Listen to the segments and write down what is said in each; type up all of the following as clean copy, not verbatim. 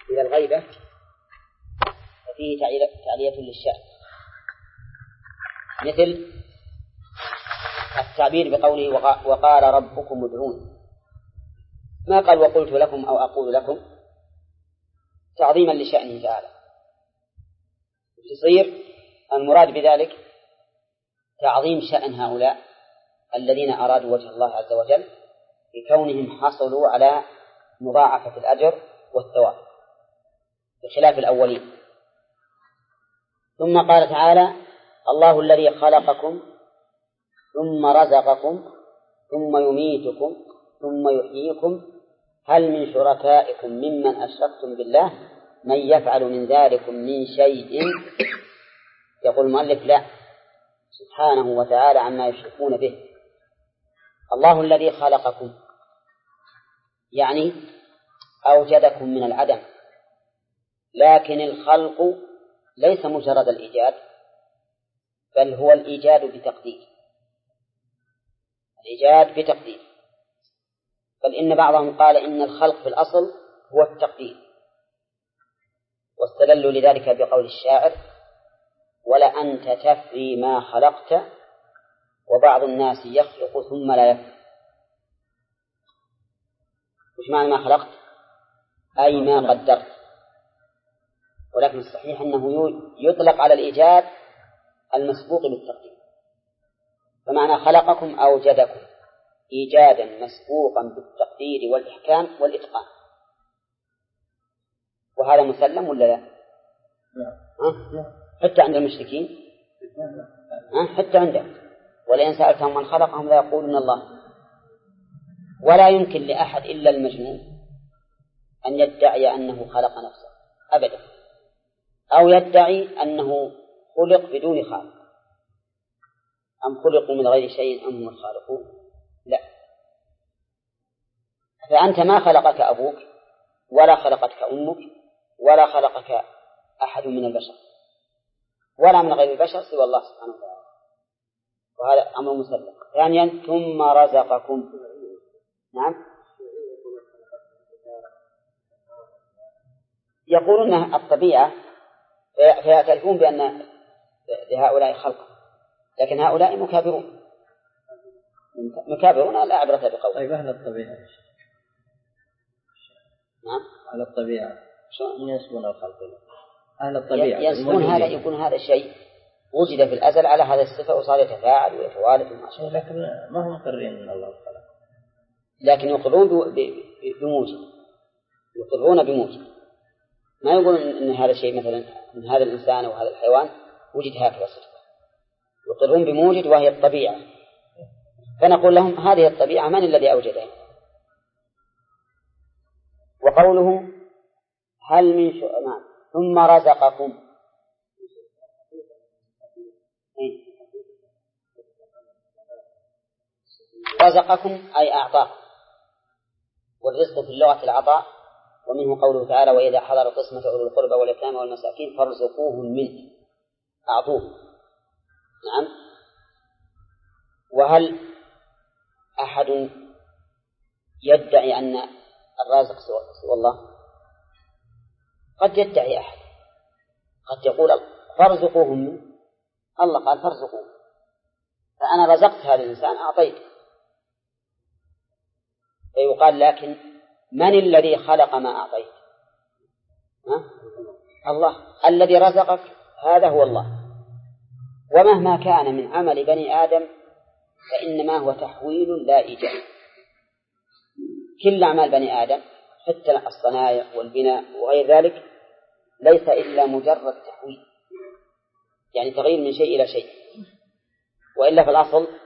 إلى الغيبة ففيه تعلية للشأن، مثل التعبير بقوله وقال ربكم ادعون، ما قال وقلت لكم أو أقول لكم، تعظيما لشأنه تعالى. يصير المراد بذلك تعظيم شأن هؤلاء الذين أرادوا وجه الله عز وجل بكونهم حصلوا على مضاعفة الأجر والثواب بخلاف الأولين. ثم قال تعالى الله الذي خلقكم ثم رزقكم ثم يميتكم ثم يحييكم هل من شركائكم ممن أشركتم بالله من يفعل من ذلكم من شيء؟ يقول المؤلف لا، سبحانه وتعالى عما يشركون به. الله الذي خلقكم يعني أوجدكم من العدم، لكن الخلق ليس مجرد الإيجاد، بل هو الإيجاد بتقدير، الإيجاد بتقدير. بل إن بعضهم قال إن الخلق في الأصل هو التقدير، واستدلوا لذلك بقول الشاعر ولأنت تفري ما خلقت وبعض الناس يخلق ثم لا يفري. وش معنى ما خلقت؟ أي ما قدرت. ولكن الصحيح أنه يطلق على الإيجاد المسبوق بالتقدير، فمعنى خلقكم أوجدكم إيجادا مسبوقا بالتقدير والإحكام والإتقان، وهذا مسلم ولا لا؟ حتى عند المشركين، حتى عندهم ولئن سألتهم من خلقهم لا يقولون الله. ولا يمكن لأحد إلا المجنون أن يدعي أنه خلق نفسه أبدا، أو يدعي أنه خلق بدون خالق. أم خلقوا من غير شيء أم هم الخالقون؟ لا. فأنت ما خلقك أبوك ولا خلقتك أمك ولا خلقك أحد من البشر ولا من غير البشر سوى الله سبحانه وتعالى، وهذا أمر مسلم. ثانيا ثم رزقكم. نعم، يقولون الطبيعة فيعترفون بأن لهؤلاء خلق، لكن هؤلاء مكابرون لا عبرة بقول. طيب أهل الطبيعة. نعم، أهل الطبيعة شو ينسبون الخلق؟ أهل الطبيعة ينسبون هذا، يكون هذا الشيء وجد في الأزل على هذا الصفة وصار يتفاعل ويتوالد وما شابه، لكن ما هم مقرين أن الله خلق، لكن يقرون بموجب، يقرون بموجب، ما يقولون إن هذا الشيء مثلا من هذا الإنسان أو هذا الحيوان وجد هكذا صفة، يقرون بموجد وهي الطبيعة. فنقول لهم هذه الطبيعة من الذي أوجدها؟ وقوله هل من نعم ثم رزقكم، رزقكم أي أعطاكم، والرزق في اللغة العطاء، ومنه قوله تعالى وإذا حضر قسمة أولي القربى واليتامى والمساكين فارزقوهم منه، أعطوه. نعم. وهل أحد يدعي أن الرازق سوى الله؟ قد يدعي أحد، قد يقول فارزقوهم منه، الله قال فارزقوه، فأنا رزقت هذا الإنسان أعطيته، فيقال لكن من الذي خلق ما أعطيت؟ الله. الذي رزقك هذا هو الله، ومهما كان من عمل بني آدم فإنما هو تحويل لا إيجاد. كل أعمال بني آدم حتى الصنايع والبناء وغير ذلك ليس إلا مجرد تحويل، يعني تغيير من شيء إلى شيء، وإلا في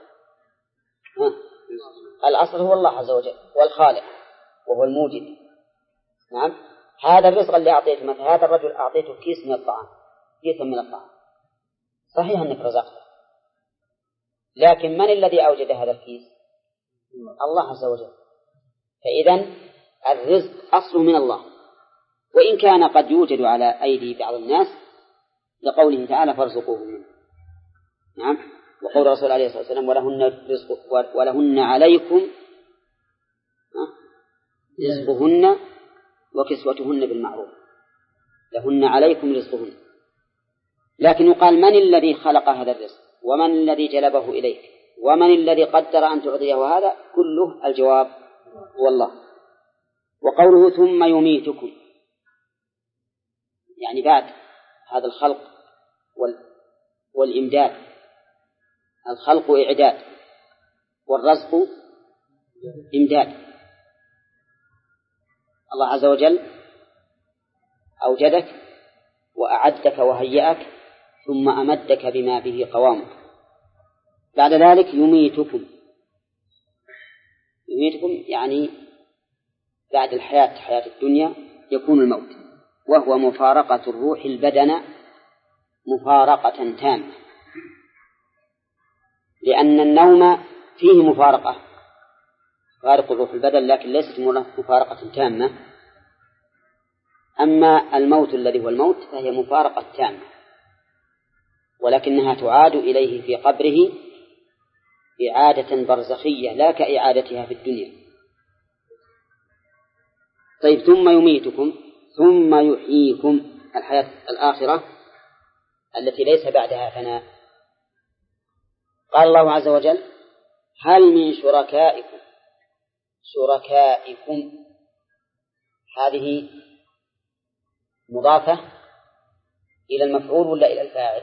الأصل هو الله عز وجل والخالق وهو الموجد. نعم. هذا الرزق اللي أعطيته، مثلا هذا الرجل أعطيته كيس من الطعام، كيسا من الطعام، صحيح أنك رزقته، لكن من الذي أوجد هذا الكيس؟ الله عز وجل. فإذن الرزق أصله من الله، وإن كان قد يوجد على أيدي بعض الناس لقوله تعالى فارزقوهم منه. نعم. وقول الرسول عليه الصلاة والسلام ولهن رزق ولهن عليكم رزقهن وكسوتهن بالمعروف. لهن عليكم رزقهن. لكن يقال من الذي خلق هذا الرزق ومن الذي جلبه إليك ومن الذي قدر أن تعطيه هذا؟ كله الجواب هو الله. وقوله ثم يميتكم يعني بعد هذا الخلق والإمداد. الخلق إعداد والرزق إمداد. الله عز وجل أوجدك وأعدك وهيئك ثم أمدك بما به قوامك. بعد ذلك يميتكم يعني بعد الحياة حياة الدنيا يكون الموت، وهو مفارقة الروح البدن مفارقة تامة، لأن النوم فيه مفارقة فارق الروح البدن لكن ليست مفارقة تامة. أما الموت الذي هو الموت فهي مفارقة تامة، ولكنها تعاد إليه في قبره إعادة برزخية لا كإعادتها في الدنيا. طيب ثم يميتكم ثم يحييكم الحياة الآخرة التي ليس بعدها فناء. قال الله عز وجل هل من شركائكم هذه مضافة إلى المفعول ولا إلى الفاعل؟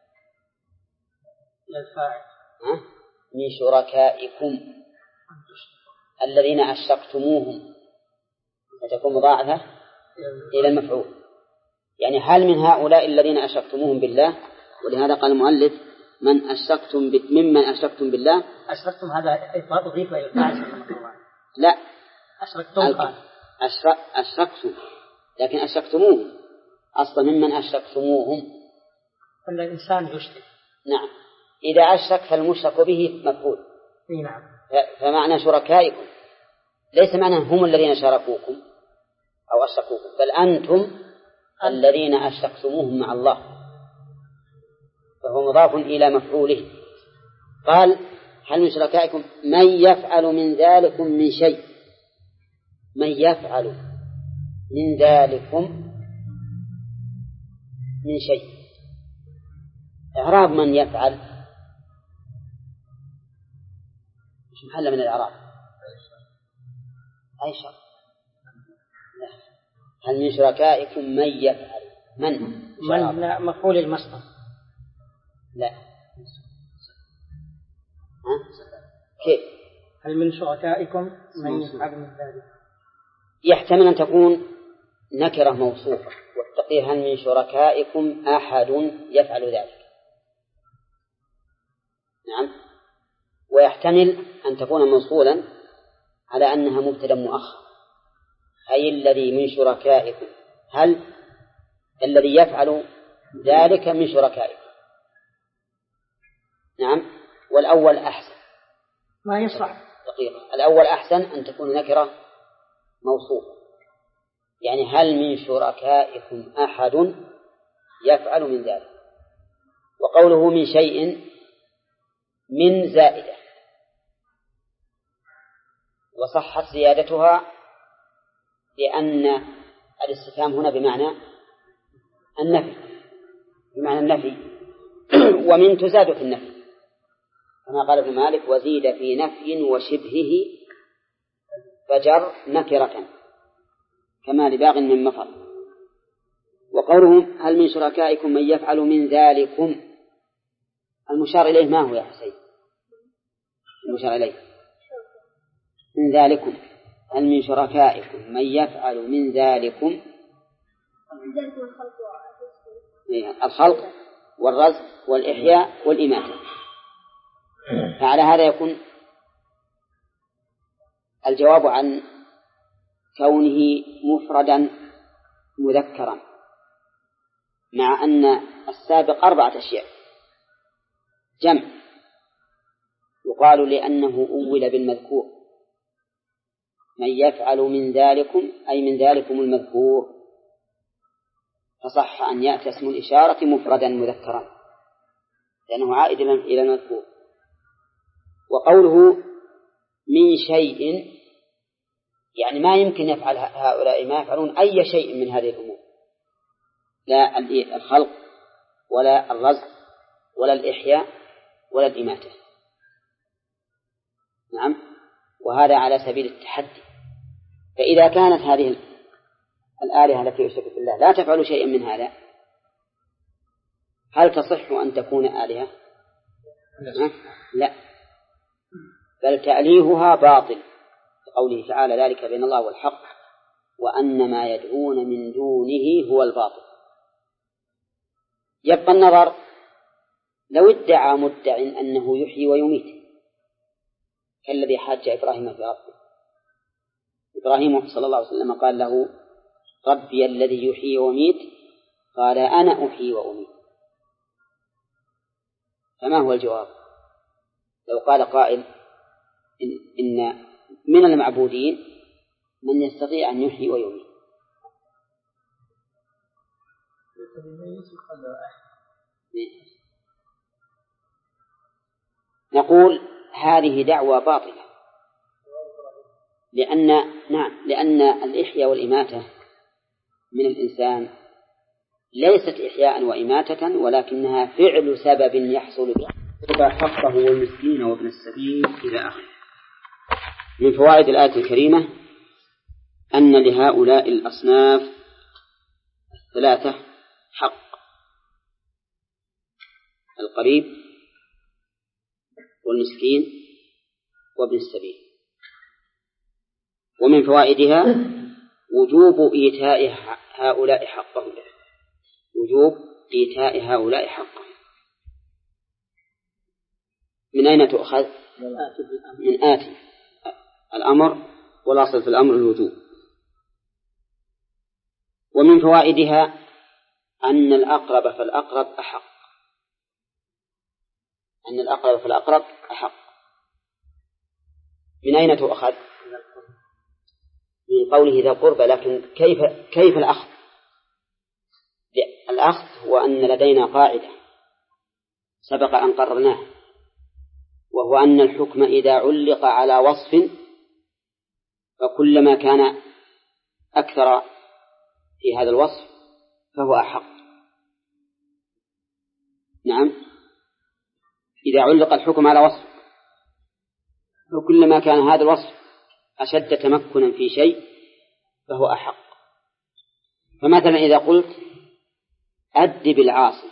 إلى الفاعل. من شركائكم الذين أشركتموهم فتكون مضاعفة إلى المفعول، يعني هل من هؤلاء الذين أشركتموهم بالله. ولهذا قال المؤلف من أشركتم ممن أشركتم بالله. أشركتم هذا أضيف إلى الفاعل. لا أشركتم أشركتم لكن أشركتموهم أصلا ممن أشركتموهم أن الإنسان يشرك. نعم إذا أشرك فالمشرك به مفعول. نعم. فمعنى شركائكم ليس معنى هم الذين شاركوكم أو أشركوكم، بل أنتم الذين أشركتموهم مع الله، فهو مضاف إلى مفعوله. قال هل من شركائكم من يفعل من ذلكم من شيء. من يفعل من ذلكم من شيء. إعراب من يفعل مش محل من الإعراب. أي شر. هل من شركائكم من يفعل من مفعول المصدر. لا كيف؟ هل من شركائكم من يفعل من ذلك. يحتمل أن تكون نكرة موصوفة والتقدير هل من شركائكم أحد يفعل ذلك. نعم. ويحتمل أن تكون موصولا على أنها مبتدأ مؤخر أي الذي من شركائكم. هل الذي يفعل ذلك من شركائكم. نعم. والأول أحسن ما يصح دقيقة. الأول أحسن أن تكون نكرة موصوفة يعني هل من شركائكم أحد يفعل من ذلك. وقوله من شيء من زائدة وصحت زيادتها لأن الاستفهام هنا بمعنى النفي ومن تزاد في النفي كما قال ابن مالك وزيد في نفي وشبهه فجر نكرة كما لباغ من مفر. وقولهم هل من شركائكم من يفعل من ذلكم المشار إليه ما هو يا حسين؟ المشار إليه من ذلكم. هل من شركائكم من يفعل من ذلكم الخلق والرزق والإحياء والإماتة. فعلى هذا يكون الجواب عن كونه مفردا مذكرا مع أن السابق 4 أشياء جمع يقال لأنه أول بالمذكور من يفعل من ذلكم أي من ذلكم المذكور فصح أن يأتي اسم الإشارة مفردا مذكرا لأنه عائد إلى المذكور. وقوله من شيء يعني ما يمكن يفعل هؤلاء ما يفعلون أي شيء من هذه الأمور لا الخلق ولا الرزق ولا الإحياء ولا الإماتة. نعم، وهذا على سبيل التحدي. فإذا كانت هذه الآلهة التي يشرك بالله لا تفعل شيئا من هذا، هل تصح أن تكون آلهة؟ لا، بل تأليهها باطل، قوله تعالى ذلك بين الله والحق وأن ما يدعون من دونه هو الباطل. يبقى النظر لو ادعى مدع أنه يحيي ويميت كالذي حاج إبراهيم في ربه. إبراهيم صلى الله عليه وسلم قال له ربي الذي يحيي ويميت، قال أنا أحيي وأميت. فما هو الجواب؟ لو قال قائل إن من المعبودين من يستطيع أن يحيي ويميت، نقول هذه دعوة باطلة، لأن الإحياء والإماتة من الإنسان ليست إحياء وإماتة، ولكنها فعل سبب يحصل به حقه والمسكين وابن السبيل إلى آخره. من فوائد الآية الكريمة أن لهؤلاء الأصناف الثلاثة حق: القريب والمسكين وابن السبيل. ومن فوائدها وجوب إيتاء هؤلاء حقهم، وجوب إيتاء هؤلاء حقهم. من أين تؤخذ؟ من آتي الأمر، والأصل في الأمر الوجوب. ومن فوائدها أن الأقرب فالأقرب أحق، أن الأقرب فالأقرب أحق. من أين تؤخذ؟ من قوله ذا القربى. لكن كيف الأخذ؟ الأخذ هو أن لدينا قاعدة سبق أن قررناه، وهو أن الحكم إذا علق على وصف فكلما كان أكثر في هذا الوصف فهو أحق. نعم، إذا علق الحكم على وصف فكلما كان هذا الوصف أشد تمكنا في شيء فهو أحق. فمثلا إذا قلت أدب العاصي،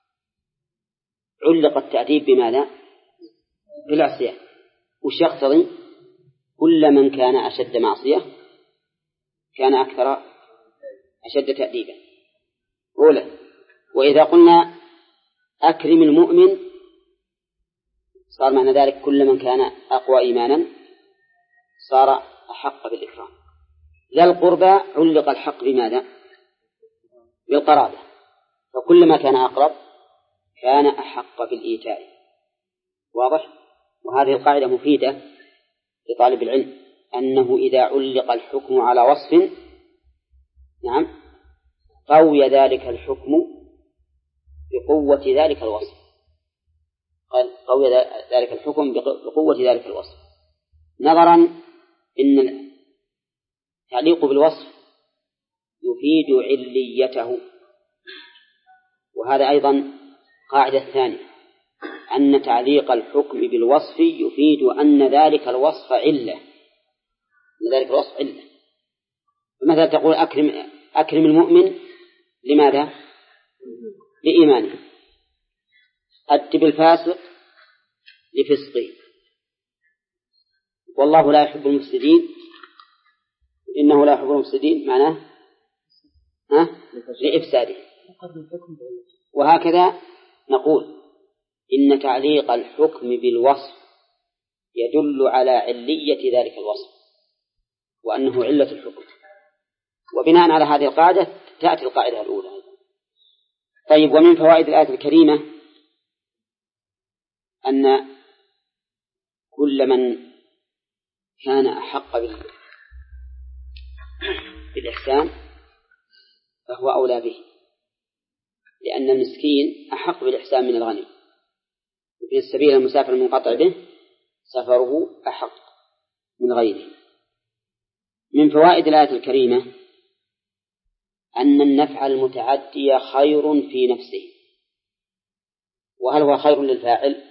علق التأديب بماذا؟ بالعصيان. وش يقتضي؟ كل من كان أشد معصية كان أكثر أشد تأديبا. أولا. وإذا قلنا أكرم المؤمن صار معنى ذلك كل من كان أقوى إيمانا صار أحق بالإكرام. لا القربى علق الحق بماذا؟ بالقرابة، فكلما كان أقرب كان أحق بالإيتاء. واضح؟ وهذه القاعدة مفيدة لطالب العلم، أنه إذا علق الحكم على وصف نعم قوي ذلك الحكم بقوة ذلك الوصف، قوي ذلك الحكم بقوة ذلك الوصف، نظرا إن التعليق بالوصف يفيد عليته. وهذا أيضا قاعدة ثانية، أن تعليق الحكم بالوصف يفيد أن ذلك الوصف علة، أن ذلك الوصف علة. فمثلا تقول أكرم المؤمن، لماذا؟ لإيمانه. أدب الفاسق لفسقه. والله لا يحب المفسدين، إنه لا يحب المفسدين معناه لإفساده. وهكذا نقول إن تعليق الحكم بالوصف يدل على علية ذلك الوصف وأنه علة الحكم. وبناء على هذه القاعدة تأتي القاعدة الأولى. طيب، ومن فوائد الآية الكريمة أن كل من كان أحق بالإحسان فهو أولى به، لأن المسكين أحق بالإحسان من الغني، وفي السبيل المسافر المنقطع به سفره أحق من غيره. من فوائد الآية الكريمة أن النفع المتعدي خير في نفسه. وهل هو خير للفاعل؟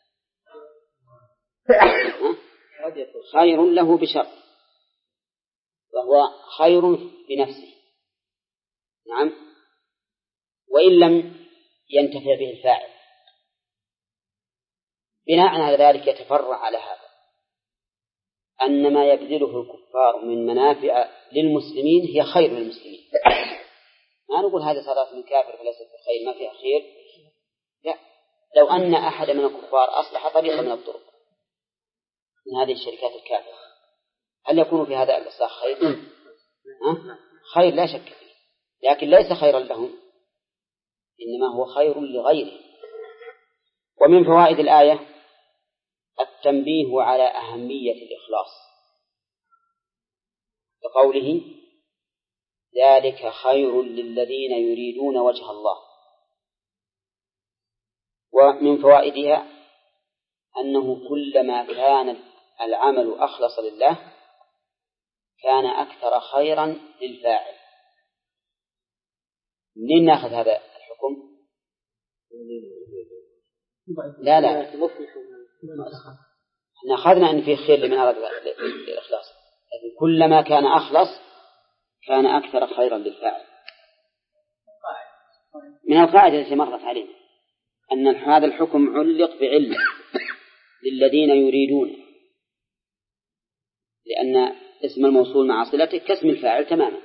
خير له بشرط، وهو خير بنفسه. نعم. وإن لم ينتفع به الفاعل، بناء على ذلك يتفرع على هذا أن ما يبذله الكفار من منافع للمسلمين هي خير للمسلمين. ما نقول هذه صلاة من كافر فليست بخير، ما فيها خير. لا، لو أن أحد من الكفار أصلح طريقة من الطرق من هذه الشركات الكافرة، هل يكون في هذا الإصلاح خير؟ خير لا شك فيه، لكن ليس خيرا لهم، إنما هو خير لغيره. ومن فوائد الآية التنبيه على أهمية الإخلاص، بقوله ذلك خير للذين يريدون وجه الله. ومن فوائدها أنه كلما كان العمل أخلص لله كان أكثر خيرا للفاعل. منين نأخذ هذا الحكم؟ لا احنا أخذنا أن فيه خير لمن أراد الإخلاص، لكن كلما كان أخلص كان أكثر خيرا للفاعل. من القاعدة التي مرت علينا أن هذا الحكم علق بعلم للذين يريدون، لأن اسم الموصول مع صلته كاسم الفاعل تماما،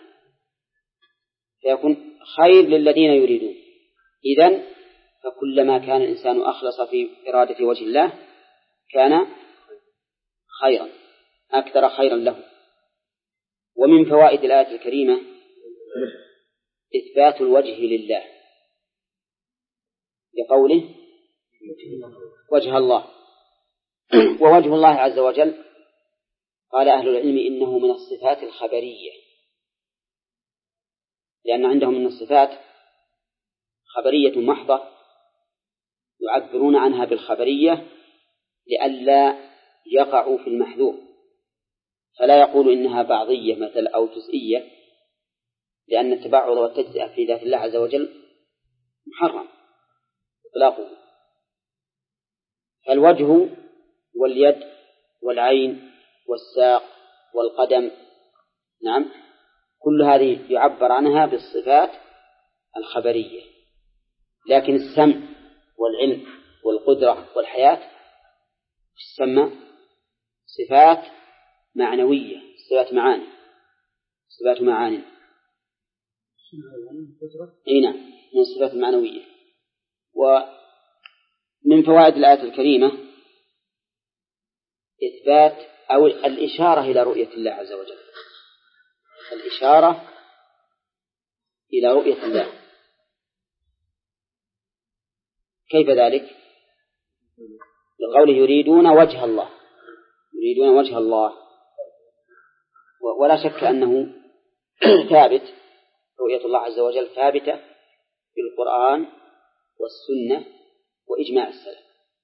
فيكون خير للذين يريدون. إذن فكلما كان الإنسان أخلص في إرادة وجه الله كان خيرا، أكثر خيرا له. ومن فوائد الآية الكريمة إثبات الوجه لله بقوله وجه الله. ووجه الله عز وجل قال أهل العلم إنه من الصفات الخبرية، لأن عندهم من الصفات خبرية محضة يعبرون عنها بالخبرية لئلا يقعوا في المحذور، فلا يقول إنها بعضية مثل أو جزئية، لأن التبعض والتجزئة في ذات الله عز وجل محرم إطلاقه. فالوجه واليد والعين والساق والقدم، نعم، كل هذه يعبر عنها بالصفات الخبرية. لكن السمع والعلم والقدرة والحياة تسمى صفات معنوية، صفات معاني، صفات معاني. نعم، من الصفات المعنوية. ومن فوائد الآية الكريمة إثبات أو الإشارة إلى رؤية الله عز وجل، الإشارة إلى رؤية الله. كيف ذلك؟ بقوله يريدون وجه الله، يريدون وجه الله. ولا شك أنه ثابت، رؤية الله عز وجل ثابتة في القرآن والسنة وإجماع السلف.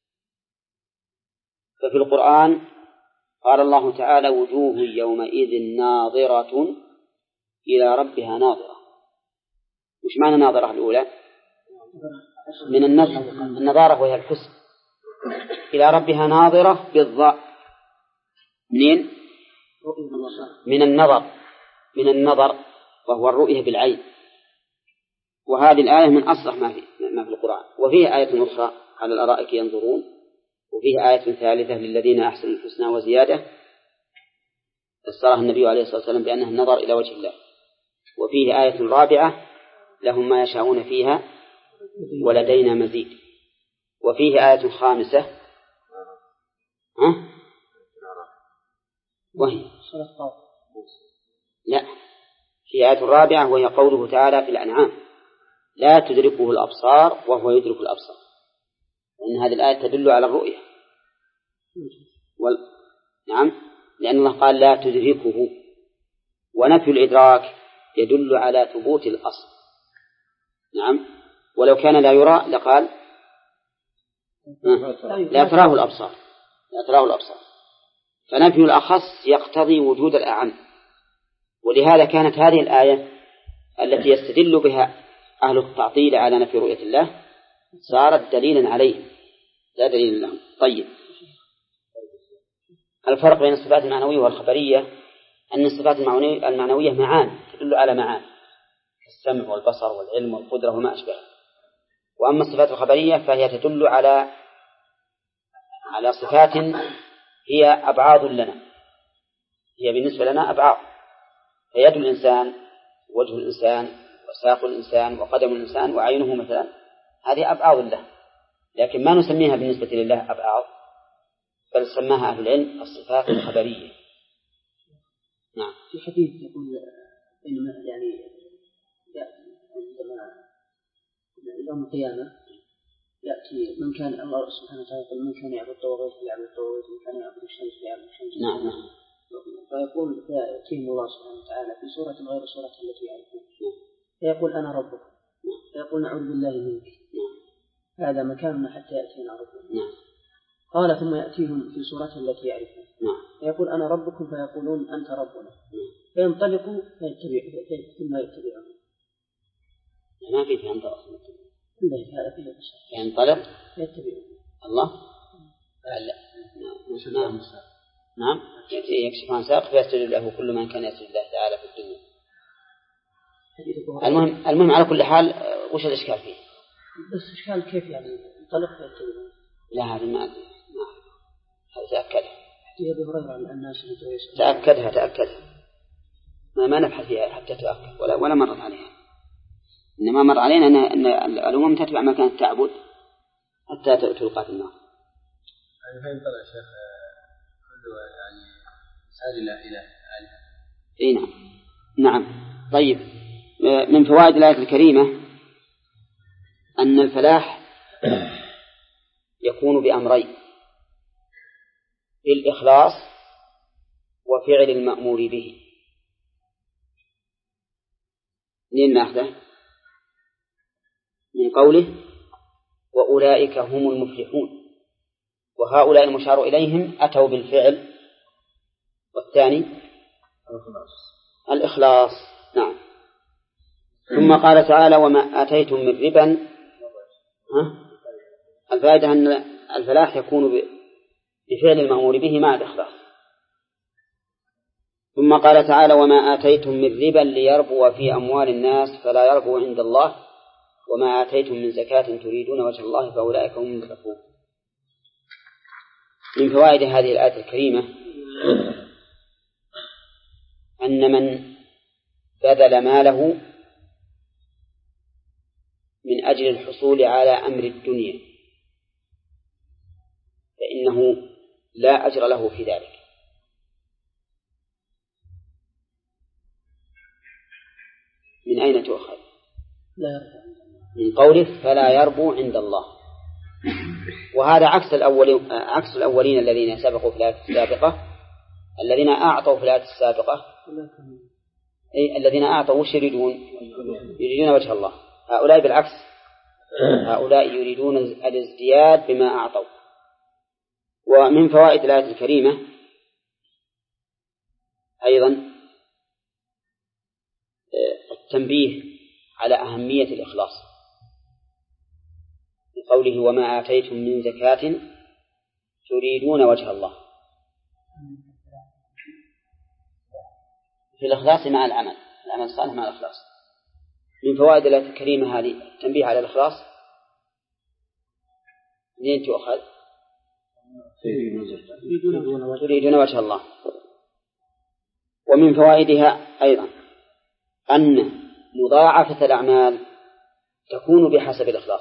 ففي القرآن قال الله تعالى وجوه يومئذ ناظرة إلى ربها ناظرة. وش معنى ناظرة الأولى؟ من النظارة وهي الحسن، إلى ربها ناظرة بالضاء. منين؟ من النظر وهو الرؤية بالعين. وهذه الآية من أصرح ما في القرآن. وفيه آية أخرى على الأرائك ينظرون، وفيه آية ثالثة للذين أحسنوا الحسنى وزيادة فسرها النبي عليه الصلاة والسلام بأنه النظر إلى وجه الله. وفيه آية رابعة لهم ما يشاءون فيها ولدينا مزيد. وفيه آية خامسة وهي لا، في آية رابعة وهي قوله تعالى في الأنعام لا تدركه الأبصار وهو يدرك الأبصار، لأن هذه الآية تدل على الرؤية. نعم، لأن الله قال لا تدركه، ونفي الإدراك يدل على ثبوت الأصل. نعم، ولو كان لا يرى لقال لا تراه الأبصار، لا تراه الأبصار. فنفي الأخص يقتضي وجود الأعم، ولهذا كانت هذه الآية التي يستدل بها أهل التعطيل على نفي رؤية الله صارت دليلا عليه لا دليل لهم. طيب، الفرق بين الصفات المعنوية والخبرية أن الصفات المعنوية معان تدل على معان السمع والبصر والعلم والقدرة وما أشبه، وأما الصفات الخبرية فهي تدل على صفات هي أبعاض لنا، هي بالنسبة لنا أبعاض، فيد الإنسان وجه الإنسان وساق الإنسان وقدم الإنسان وعينه مثلا، هذه أبعاض له، لكن ما نسميها بالنسبة لله أبعاض، بل سماها أهل العلم الصفات الخبرية. نعم. في حديث يقول إنما يعني عندما يوم القيامة يأتي من كان الله سبحانه وتعالى يقول من كان يعبد الطواغيت فليعبد الطواغيت ومن كان يعبد الشمس فليعبد الشمس. نعم. فيقول يأتيهم الله سبحانه وتعالى في صورة غير صورة التي يعرفون، فيقول أنا ربك، فيقول نعوذ بالله منك، هذا مكاننا حتى يأتينا ربنا. قال ثم يأتيهم في صورته التي يعرفون، فيقول أنا ربكم فيقولون أنت ربنا، فينطلقوا ثم يتبعون. ما في ينطلق، ينطلق يتبعون الله. لا. نعم. يكشف عن ساق فيستجيب له كل من كان يسجد الله تعالى في الدنيا. المهم على كل حال وش الإشكال فيه؟ بس إشكال كيف يعني ينطلق فيتبعون؟ لا هذا ما أدري. هذا تأكدها. تأكدها ما نبحث فيها حتى تأكد ولا مرت عليها، إنما مر علينا أن الأمم تتبع ما كانت تعبد حتى تلقى في النار. يعني فين طلع شيخ كله يعني سال إلى إيه نعم. طيب، من فوائد الآية الكريمة أن الفلاح يكون بأمرين: بالإخلاص وفعل المأمور به. منين نأخذه؟ من قوله وأولئك هم المفلحون، وهؤلاء المشار إليهم أتوا بالفعل، والثاني الإخلاص. نعم. ثم قال تعالى وما آتيتم من ربا. الفائدة أن الفلاح يكون بفعل المأمور به مع الإخلاص. ثم قال تعالى وما آتيتم من ربا ليربو في أموال الناس فلا يربو عند الله وما آتيتم من زكاة تريدون وجه الله فأولئك هم المتقون. من فوائد هذه الآية الكريمة أن من بذل ماله من أجل الحصول على أمر الدنيا فإنه لا أجر له في ذلك. من أين تؤخذ؟ من قوله فلا يربو عند الله، وهذا عكس الأولين الذين سبقوا في الآية السابقة، الذين أعطوا في الآية السابقة الذين أعطوا وش يريدون وجه الله. هؤلاء بالعكس، هؤلاء يريدون الازدياد بما أعطوا. ومن فوائد الآية الكريمة أيضا التنبيه على أهمية الإخلاص بقوله وما آتيتم من زكاة تريدون وجه الله، في الإخلاص مع العمل الصالح مع الإخلاص. من فوائد الآية الكريمة هذه التنبيه على الإخلاص. منين تؤخذ؟ تريدون وجه الله. ومن فوائدها أيضا أن مضاعفة الأعمال تكون بحسب الإخلاص،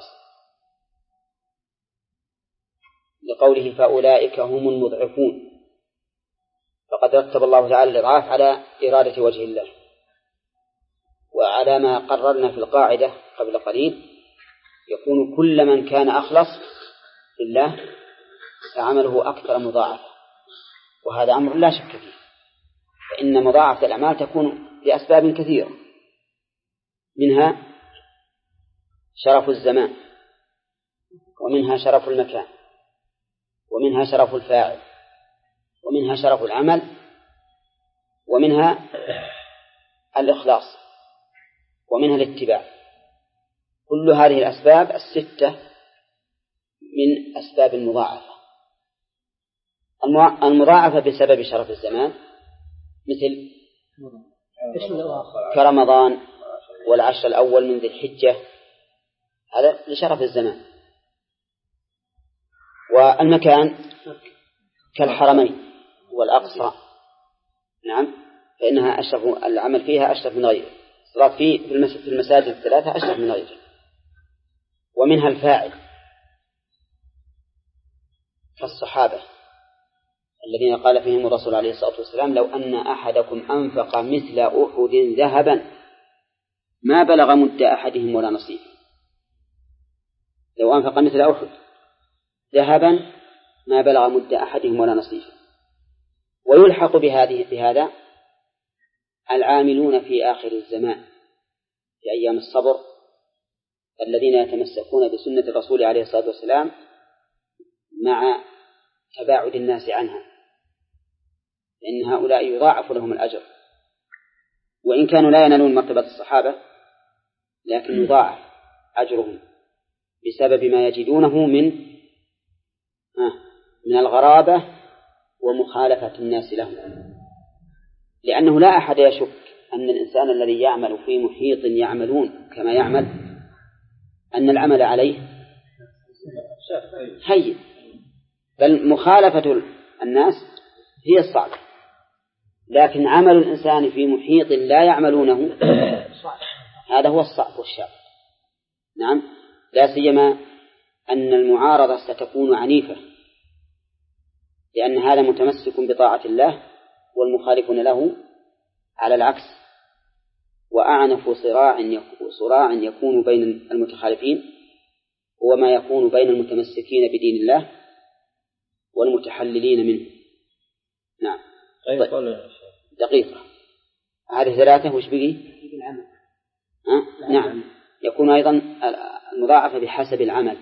لقوله فأولئك هم المضعفون، فقد رتب الله تعالى الإضعاف على إرادة وجه الله، وعلى ما قررنا في القاعدة قبل قليل يكون كل من كان أخلص لله فعمله أكثر مضاعفة، وهذا أمر لا شك فيه، فإن مضاعفة الأعمال تكون لأسباب كثيرة، منها شرف الزمان، ومنها شرف المكان، ومنها شرف الفاعل، ومنها شرف العمل، ومنها الإخلاص. ومنها الاتباع. كل هذه الأسباب الستة من أسباب المضاعفة. المضاعفة بسبب شرف الزمان مثل كرمضان والعشر الأول من ذي الحجة، هذا لشرف الزمان. والمكان كالحرمين والأقصى، نعم، فإنها أشرف، العمل فيها أشرف من غيره، الصلاة في المساجد الثلاثة أشرف من غيره. ومنها الفاعل كالصحابة الذين قال فيهم الرسول عليه الصلاة والسلام: لو أن أحدكم أنفق مثل أحد ذهبا ما بلغ مد أحدهم ولا نصيبه. لو أنفق مثل أحد ذهبا ما بلغ مد أحدهم ولا نصيبه. ويلحق بهذا العاملون في آخر الزمان في أيام الصبر الذين يتمسكون بسنة الرسول عليه الصلاة والسلام مع تباعد الناس عنها، لأن هؤلاء يضاعف لهم الأجر، وإن كانوا لا ينالون مرتبة الصحابة لكن يضاعف أجرهم بسبب ما يجدونه من الغرابة ومخالفة الناس لهم. لأنه لا أحد يشك أن الإنسان الذي يعمل في محيط يعملون كما يعمل أن العمل عليه هين، بل مخالفة الناس هي الصعبة. لكن عمل الإنسان في محيط لا يعملونه هذا هو الصعب والشاق. نعم، لا سيما أن المعارضة ستكون عنيفة، لأن هذا متمسك بطاعة الله والمخالفون له على العكس. وأعنف صراع يكون بين المتخالفين هو ما يكون بين المتمسكين بدين الله والمتحللين منه. نعم. دقيقة هذه ثلاثة. وش بقي؟ العمل. نعم، يكون أيضا المضاعفة بحسب العمل.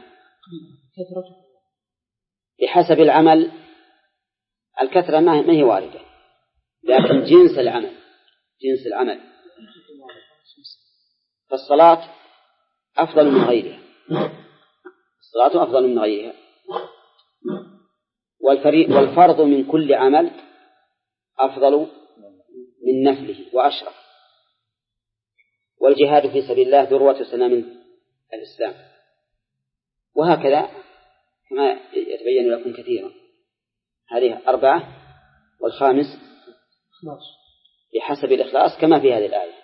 بحسب العمل الكثرة ما هي واردة، لكن جنس العمل فالصلاة أفضل من غيرها، الصلاة أفضل من غيرها. والفرض من كل عمل أفضل من نفله وأشرف. والجهاد في سبيل الله ذروة سنام الإسلام. وهكذا كما يتبين لكم كثيرا. هذه 4. والخامس بحسب الإخلاص كما في هذه الآية.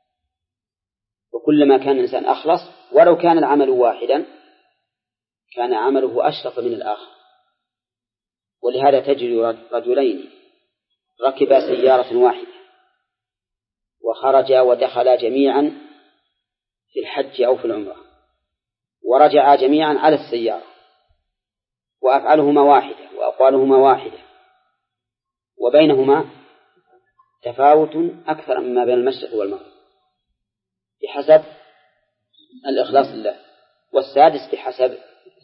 وكلما كان الإنسان أخلص ولو كان العمل واحدا كان عمله أشرف من الآخر. ولهذا تجد رجلين ركبا سيارة واحدة وخرجا ودخلا جميعا في الحج أو في العمرة ورجعا جميعا على السيارة وأفعالهما واحدة وأقوالهما واحدة وبينهما تفاوت أكثر مما بين المشرق والمغرب بحسب الإخلاص لله. والسادس بحسب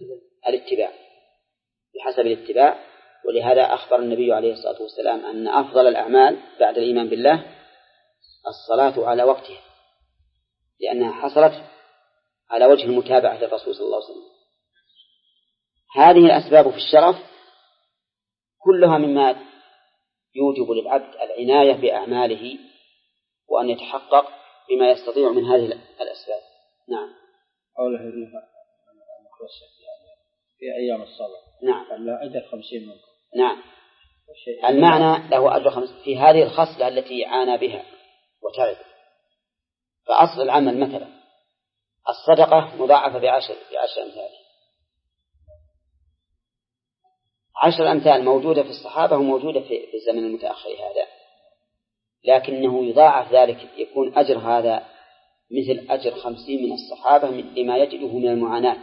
الاتباع. ولهذا أخبر النبي عليه الصلاة والسلام أن أفضل الأعمال بعد الإيمان بالله الصلاة على وقتها، لأنها حصلت على وجه المتابعة للرسول صلى الله عليه وسلم. هذه الأسباب في الشرف كلها مما يوجب للعبد العناية بأعماله وأن يتحقق بما يستطيع من هذه الأسباب. نعم. قوله في أيام الصلاة. نعم. لا أجر 50 منكم. نعم. المعنى له أجر 50 في هذه الخصلة التي عانى بها وتعب. فأصل العمل مثلا الصدقة مضاعفة ب10 أمثال. 10 أمثال موجودة في الصحابة وموجودة في الزمن المتأخر هذا، لكنه يضاعف ذلك، يكون أجر هذا مثل أجر 50 من الصحابة لما يجده من المعاناة.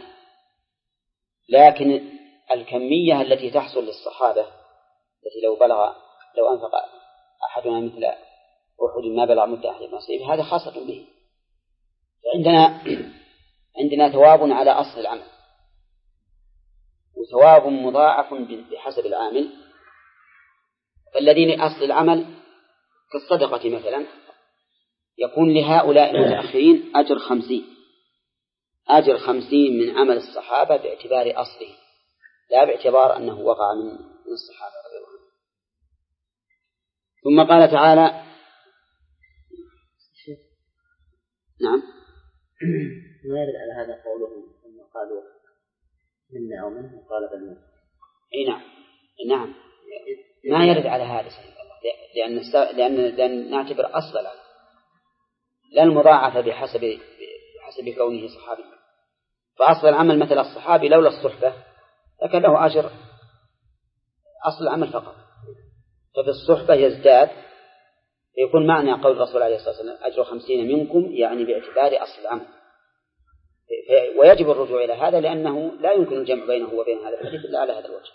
لكن الكمية التي تحصل للصحابة التي لو أنفق أحدنا مثل أحد ما بلغ مد أحد نصيبه هذا خاصة به. عندنا ثواب على أصل العمل وثواب مضاعف بحسب العامل. فالذين أصل العمل كالصدقة مثلا يكون لهؤلاء المتأخرين أجر 50 من عمل الصحابة باعتبار أصله، لا باعتبار أنه وقع من الصحابة رضي الله عنهم. ثم قال تعالى نعم ما يرد على هذا قولهم ثم قالوا منا أو منه قال بل منه. نعم ما يرد على هذا لأن نعتبر أصل العمل لا المضاعفة بحسب كونه صحابي. فأصل العمل مثل الصحابي لولا الصحبة لكن له أجر أصل العمل فقط، فبالصحبة يزداد، يكون معنى قول الرسول عليه الصلاة والسلام أجر 50 منكم يعني باعتبار أصل العمل. ويجب الرجوع إلى هذا لأنه لا يمكن الجمع بينه وبين هذا الحديث إلا على هذا الوجه.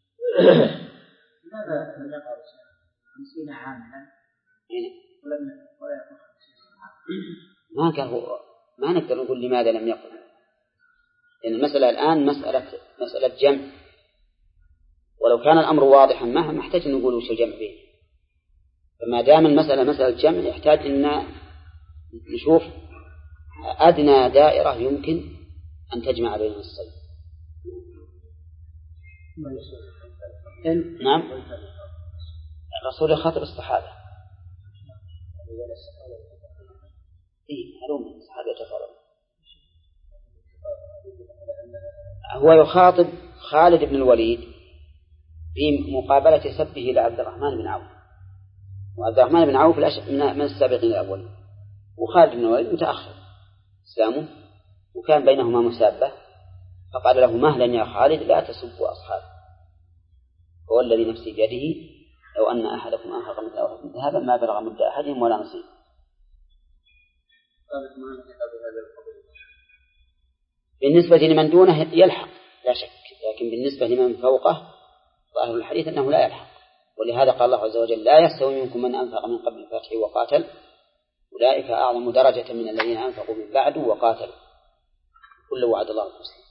لماذا ذكر 50 عاما ولا يقول 50 ما كان هو ما نقدر نقول لماذا لم يقل، لأن المسألة الآن مسألة جمع، ولو كان الأمر واضحا ما احتاج نقول وش الجمع بينه. فما دام المسألة مسألة جمع يحتاج أن نشوف أدنى دائرة يمكن أن تجمع بين الصيد. نعم الرسول يخاطب الصحابة. معلوم الصحابة يتفاضلون. هو يخاطب خالد بن الوليد في مقابلة سبه لعبد الرحمن بن عوف، وعبد الرحمن بن عوف من السابقين الأولين، وخالد بن الوليد متأخر إسلامه وكان بينهما مسابة، فقال له مهلا يا خالد لا تسبوا أصحابي، هو الذي نفسي بيده لو أن أحدكم أنفق مثل أحد ذهبا ما بلغ مد أحدهم ولا نصيب. بالنسبة لمن دونه يلحق لا شك، لكن بالنسبة لمن فوقه ظاهر الحديث أنه لا يلحق، ولهذا قال الله عز وجل لا يستوي منكم من أنفق من قبل الفتح وقاتل أولئك أعظم درجة من الذين أنفقوا من بعد وقاتلوا كل وعد الله الحسنى.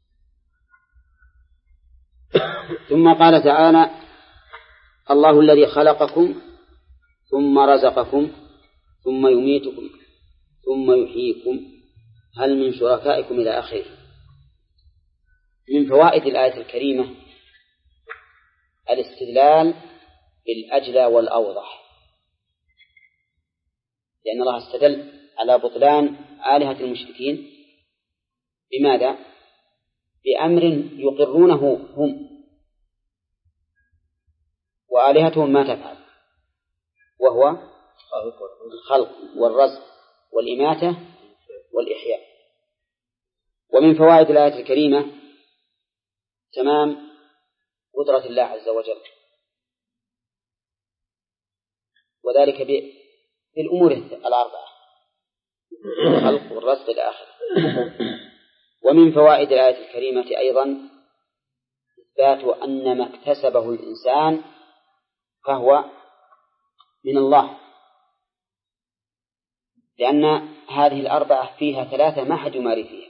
ثم قال تعالى الله الذي خلقكم ثم رزقكم ثم يميتكم ثم يحييكم هل من شركائكم إلى آخره. من فوائد الآية الكريمة الاستدلال بالأجلى والأوضح، لأن الله استدل على بطلان آلهة المشركين بماذا؟ بأمر يقرونه هم وآلهتهم ما تفعل، وهو الخلق والرزق والإماتة والإحياء. ومن فوائد الآية الكريمة تمام قدرة الله عز وجل، وذلك بالأمور الأربعة الخلق والرزق إلى آخره. ومن فوائد الآية الكريمة أيضا إثبات أن ما اكتسبه الإنسان فهو من الله، لأن هذه الأربعة فيها ثلاثة ما حد يماري فيها.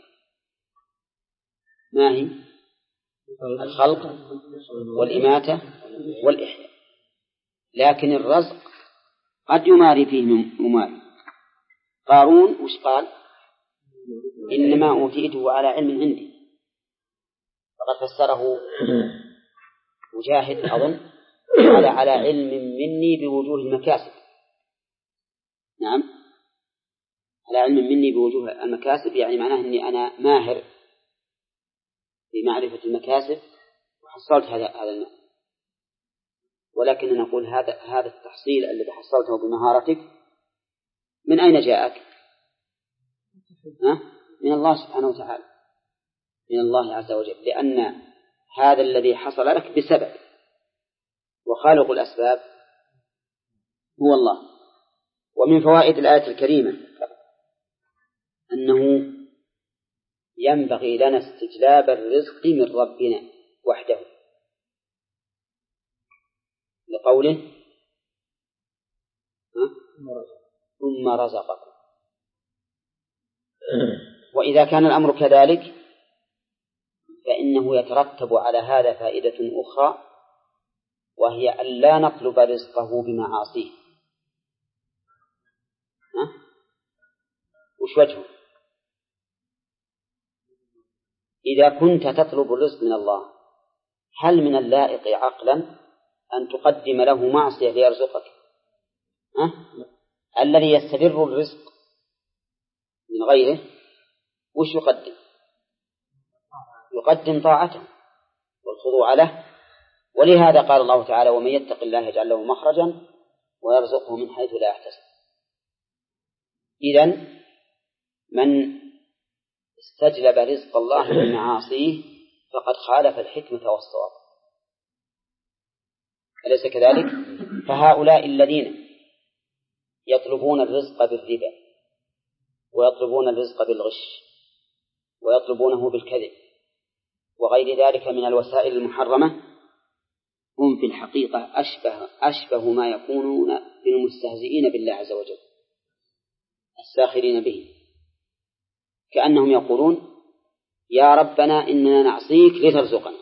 ما هي؟ الخلق والإماتة والإحياء. لكن الرزق قد يماري فيه مماري. قارون وش قال؟ إنما أوتيته على علم عندي، فقد فسره مجاهد أظن على علم مني بوجوه المكاسب. نعم على علم مني بوجوه المكاسب، يعني معناه أني أنا ماهر بمعرفة المكاسب وحصلت هذا المال. ولكن نقول هذا التحصيل الذي حصلته بمهارتك من أين جاءك؟ من الله سبحانه وتعالى، من الله عز وجل، لأن هذا الذي حصل لك بسبب، وخالق الأسباب هو الله. ومن فوائد الآية الكريمة أنه ينبغي لنا استجلاب الرزق من ربنا وحده، لقوله ثم رزقكم. وإذا كان الأمر كذلك فإنه يترتب على هذا فائدة أخرى، وهي أن لا نطلب رزقه بمعاصيه، وش وجهه؟ إذا كنت تطلب الرزق من الله هل من اللائق عقلا أن تقدم له معصية ليرزقك؟ الذي يستبر الرزق من غيره وش يقدم؟ يقدم طاعته والخضوع له. ولهذا قال الله تعالى ومن يتق الله يجعل له مخرجا ويرزقه من حيث لا يحتسب. إذن من استجلب رزق الله من معاصيه فقد خالف الحكمة والصواب، أليس كذلك؟ فهؤلاء الذين يطلبون الرزق بالربا ويطلبون الرزق بالغش ويطلبونه بالكذب وغير ذلك من الوسائل المحرمة هم في الحقيقة أشبه ما يكونون بالمستهزئين بالله عز وجل الساخرين به، كأنهم يقولون يا ربنا إننا نعصيك لترزقنا،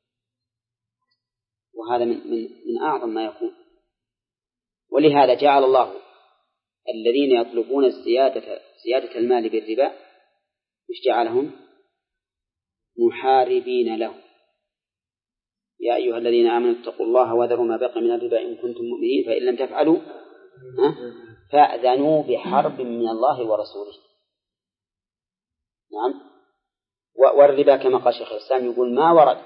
وهذا من أعظم ما يكون. ولهذا جعل الله الذين يطلبون زيادة المال بالربا وش جعلهم؟ محاربين له. يا أيها الذين آمنوا اتقوا الله وذروا ما بقي من الربا إن كنتم مؤمنين فإن لم تفعلوا فأذنوا بحرب من الله ورسوله. نعم. والربا كما قال شيخ الإسلام يقول ما ورد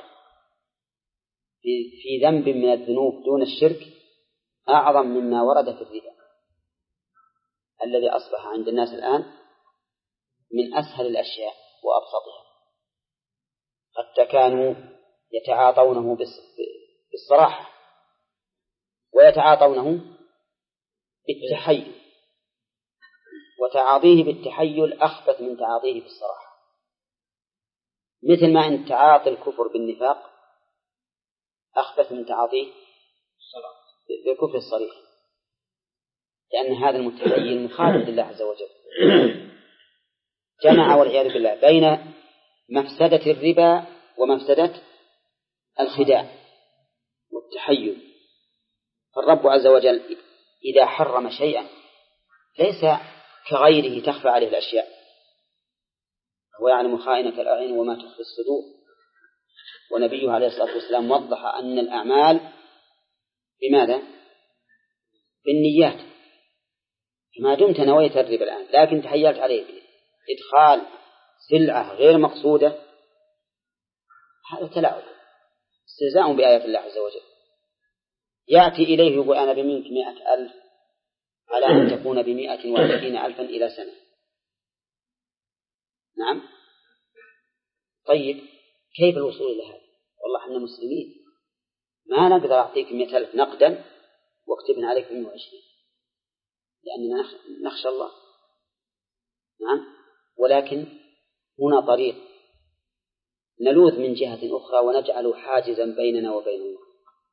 في ذنب من الذنوب دون الشرك أعظم مما ورد في الربا الذي أصبح عند الناس الآن من أسهل الأشياء وأبسطها، حتى كانوا يتعاطونه بالصراحة ويتعاطونه بالتحيل، وتعاطيه بالتحيل أخبث من تعاطيه بالصراحة، مثل ما أن تعاطي الكفر بالنفاق أخبث من تعاطيه بالكفر الصريح، لأن هذا المتحيل مخالف لله عز وجل. جمع والعياذ بالله بين مفسدة الربا ومفسدة الخداع والتحيل. فالرب عز وجل إذا حرم شيئا ليس كغيره تخفى عليه الأشياء، هو يعلم خائنة الأعين وما تخفي الصدور، ونبيه عليه الصلاة والسلام وضح أن الأعمال بماذا؟ بالنيات. ما دمت نويت الربا الآن لكن تحيلت عليه إدخال سلعة غير مقصودة، هذا تلاعب استهزاء بآيات الله عز وجل. يأتي إليه يقول أنا بمنك 100,000 على أن تكون ب120,000 إلى سنة. نعم. طيب كيف الوصول إلى هذا؟ والله إحنا مسلمين ما نقدر أعطيك 100,000 نقدا واكتبنا عليك 120 لأننا نخشى الله. نعم. ولكن هنا طريق نلوذ من جهة أخرى ونجعل حاجزا بيننا وبين الله.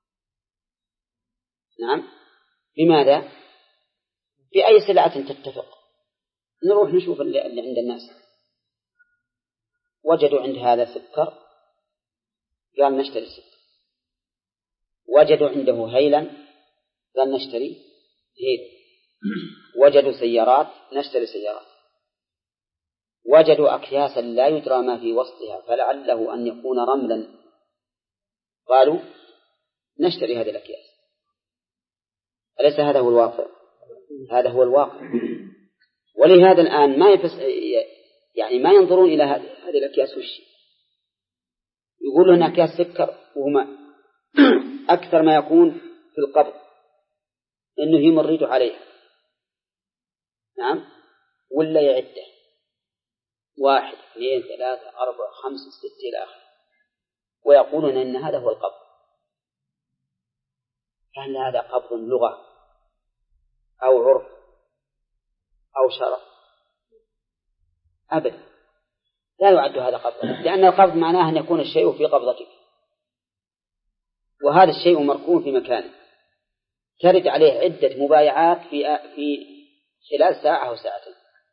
نعم. بماذا؟ بأي سلعة تتفق نروح نشوف اللي عند الناس، وجدوا عند هذا سكر قال نشتري سكر، وجدوا عنده هيلا قال نشتري هيل، وجدوا سيارات نشتري سيارات، وجدوا أكياسا لا يدرى ما في وسطها فلعله أن يكون رملا قالوا نشتري هذه الأكياس. أليس هذا هو الواقع؟ هذا هو الواقع. ولهذا الآن يعني ما ينظرون إلى هذه الأكياس وش يقولون أن أكياس سكر، وهما أكثر ما يكون في القبض إنه يمرد عليها. نعم. ولا يعده 1 2 3 4 5 6 إلى آخره، ويقولون أن هذا هو القبض. هل هذا قبض لغة أو عرف أو شرع؟ أبدا لا يعد هذا قبض، لأن القبض معناه أن يكون الشيء في قبضتك، وهذا الشيء مركون في مكانه ترد عليه عدة مبايعات في خلال ساعة أو ساعتين.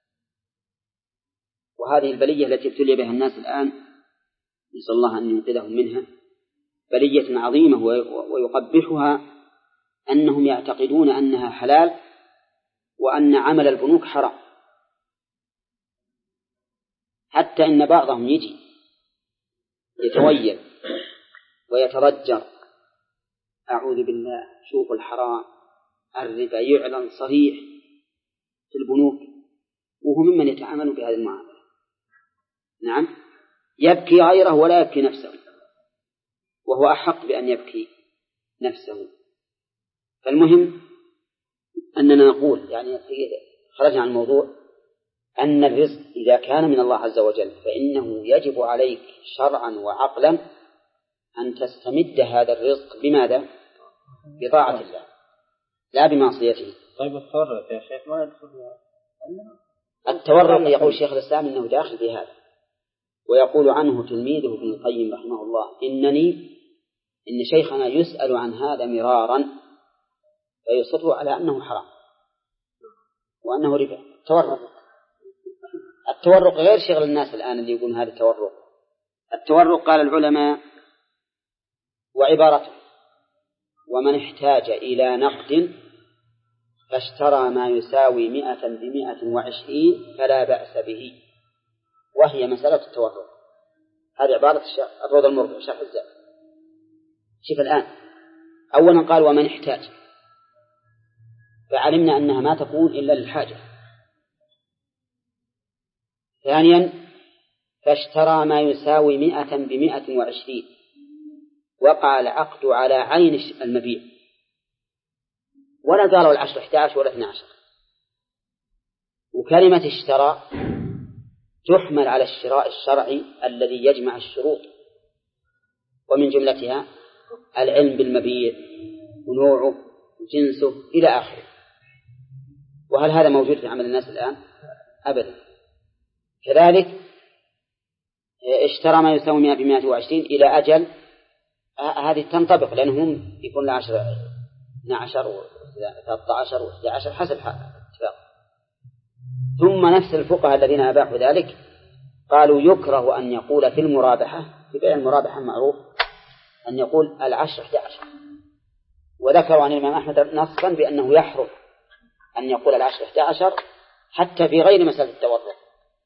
وهذه البلية التي ابتلي بها الناس الآن نسأل الله أن ينقذهم منها بلية عظيمة، ويقبحها أنهم يعتقدون أنها حلال وأن عمل البنوك حرام. حتى إن بعضهم يجي يتويل ويترجر، أعوذ بالله، شوف الحرام، الربا يعلن صريح في البنوك، وهو ممن يتعامل بهذه المعاملة. نعم، يبكي غيره ولا يبكي نفسه، وهو أحق بأن يبكي نفسه. فالمهم أننا نقول، يعني خرجنا عن الموضوع، أن الرزق إذا كان من الله عز وجل فإنه يجب عليك شرعا وعقلا أن تستمد هذا الرزق بماذا؟ بطاعة الله لا بمعصيته. طيب التورط يا شيخ ما يدخل؟ التورط يقول شيخ الإسلام إنه داخل في هذا، ويقول عنه تلميذه ابن القيم رحمه الله إن شيخنا يسأل عن هذا مرارا فيصر على أنه حرام وأنه ربا. التورق غير شغل الناس الآن اللي يقولون هذا التورق. التورق قال العلماء وعبارته: ومن احتاج إلى نقد فاشترى ما يساوي 100 ب120 فلا بأس به، وهي مسألة التورق. هذه عبارة الروض المرضع شرح الزاد. شوف الآن، أولا قال ومن احتاج، فعلمنا أنها ما تكون إلا للحاجة. ثانيا فاشترى ما يساوي 100 ب120، وقع العقد على عين المبيع، ولا قالوا 10 11 ولا 12. وكلمة اشترى تحمل على الشراء الشرعي الذي يجمع الشروط، ومن جملتها العلم بالمبيع ونوعه وجنسه إلى آخره. وهل هذا موجود في عمل الناس الآن؟ أبدا. كذلك اشترى ما يساوي 100 ب120 إلى أجل، هذه تنطبق لأنهم يكون 10 12 و13 و11 حسب اتفاق. ثم نفس الفقهاء الذين أباحوا ذلك قالوا يكره أن يقول في المرابحة، في بيع المرابحة معروف أن يقول 10 11، وذكروا عن الإمام أحمد نصا بأنه يحرم أن يقول 10 11 حتى في غير مسألة التورق.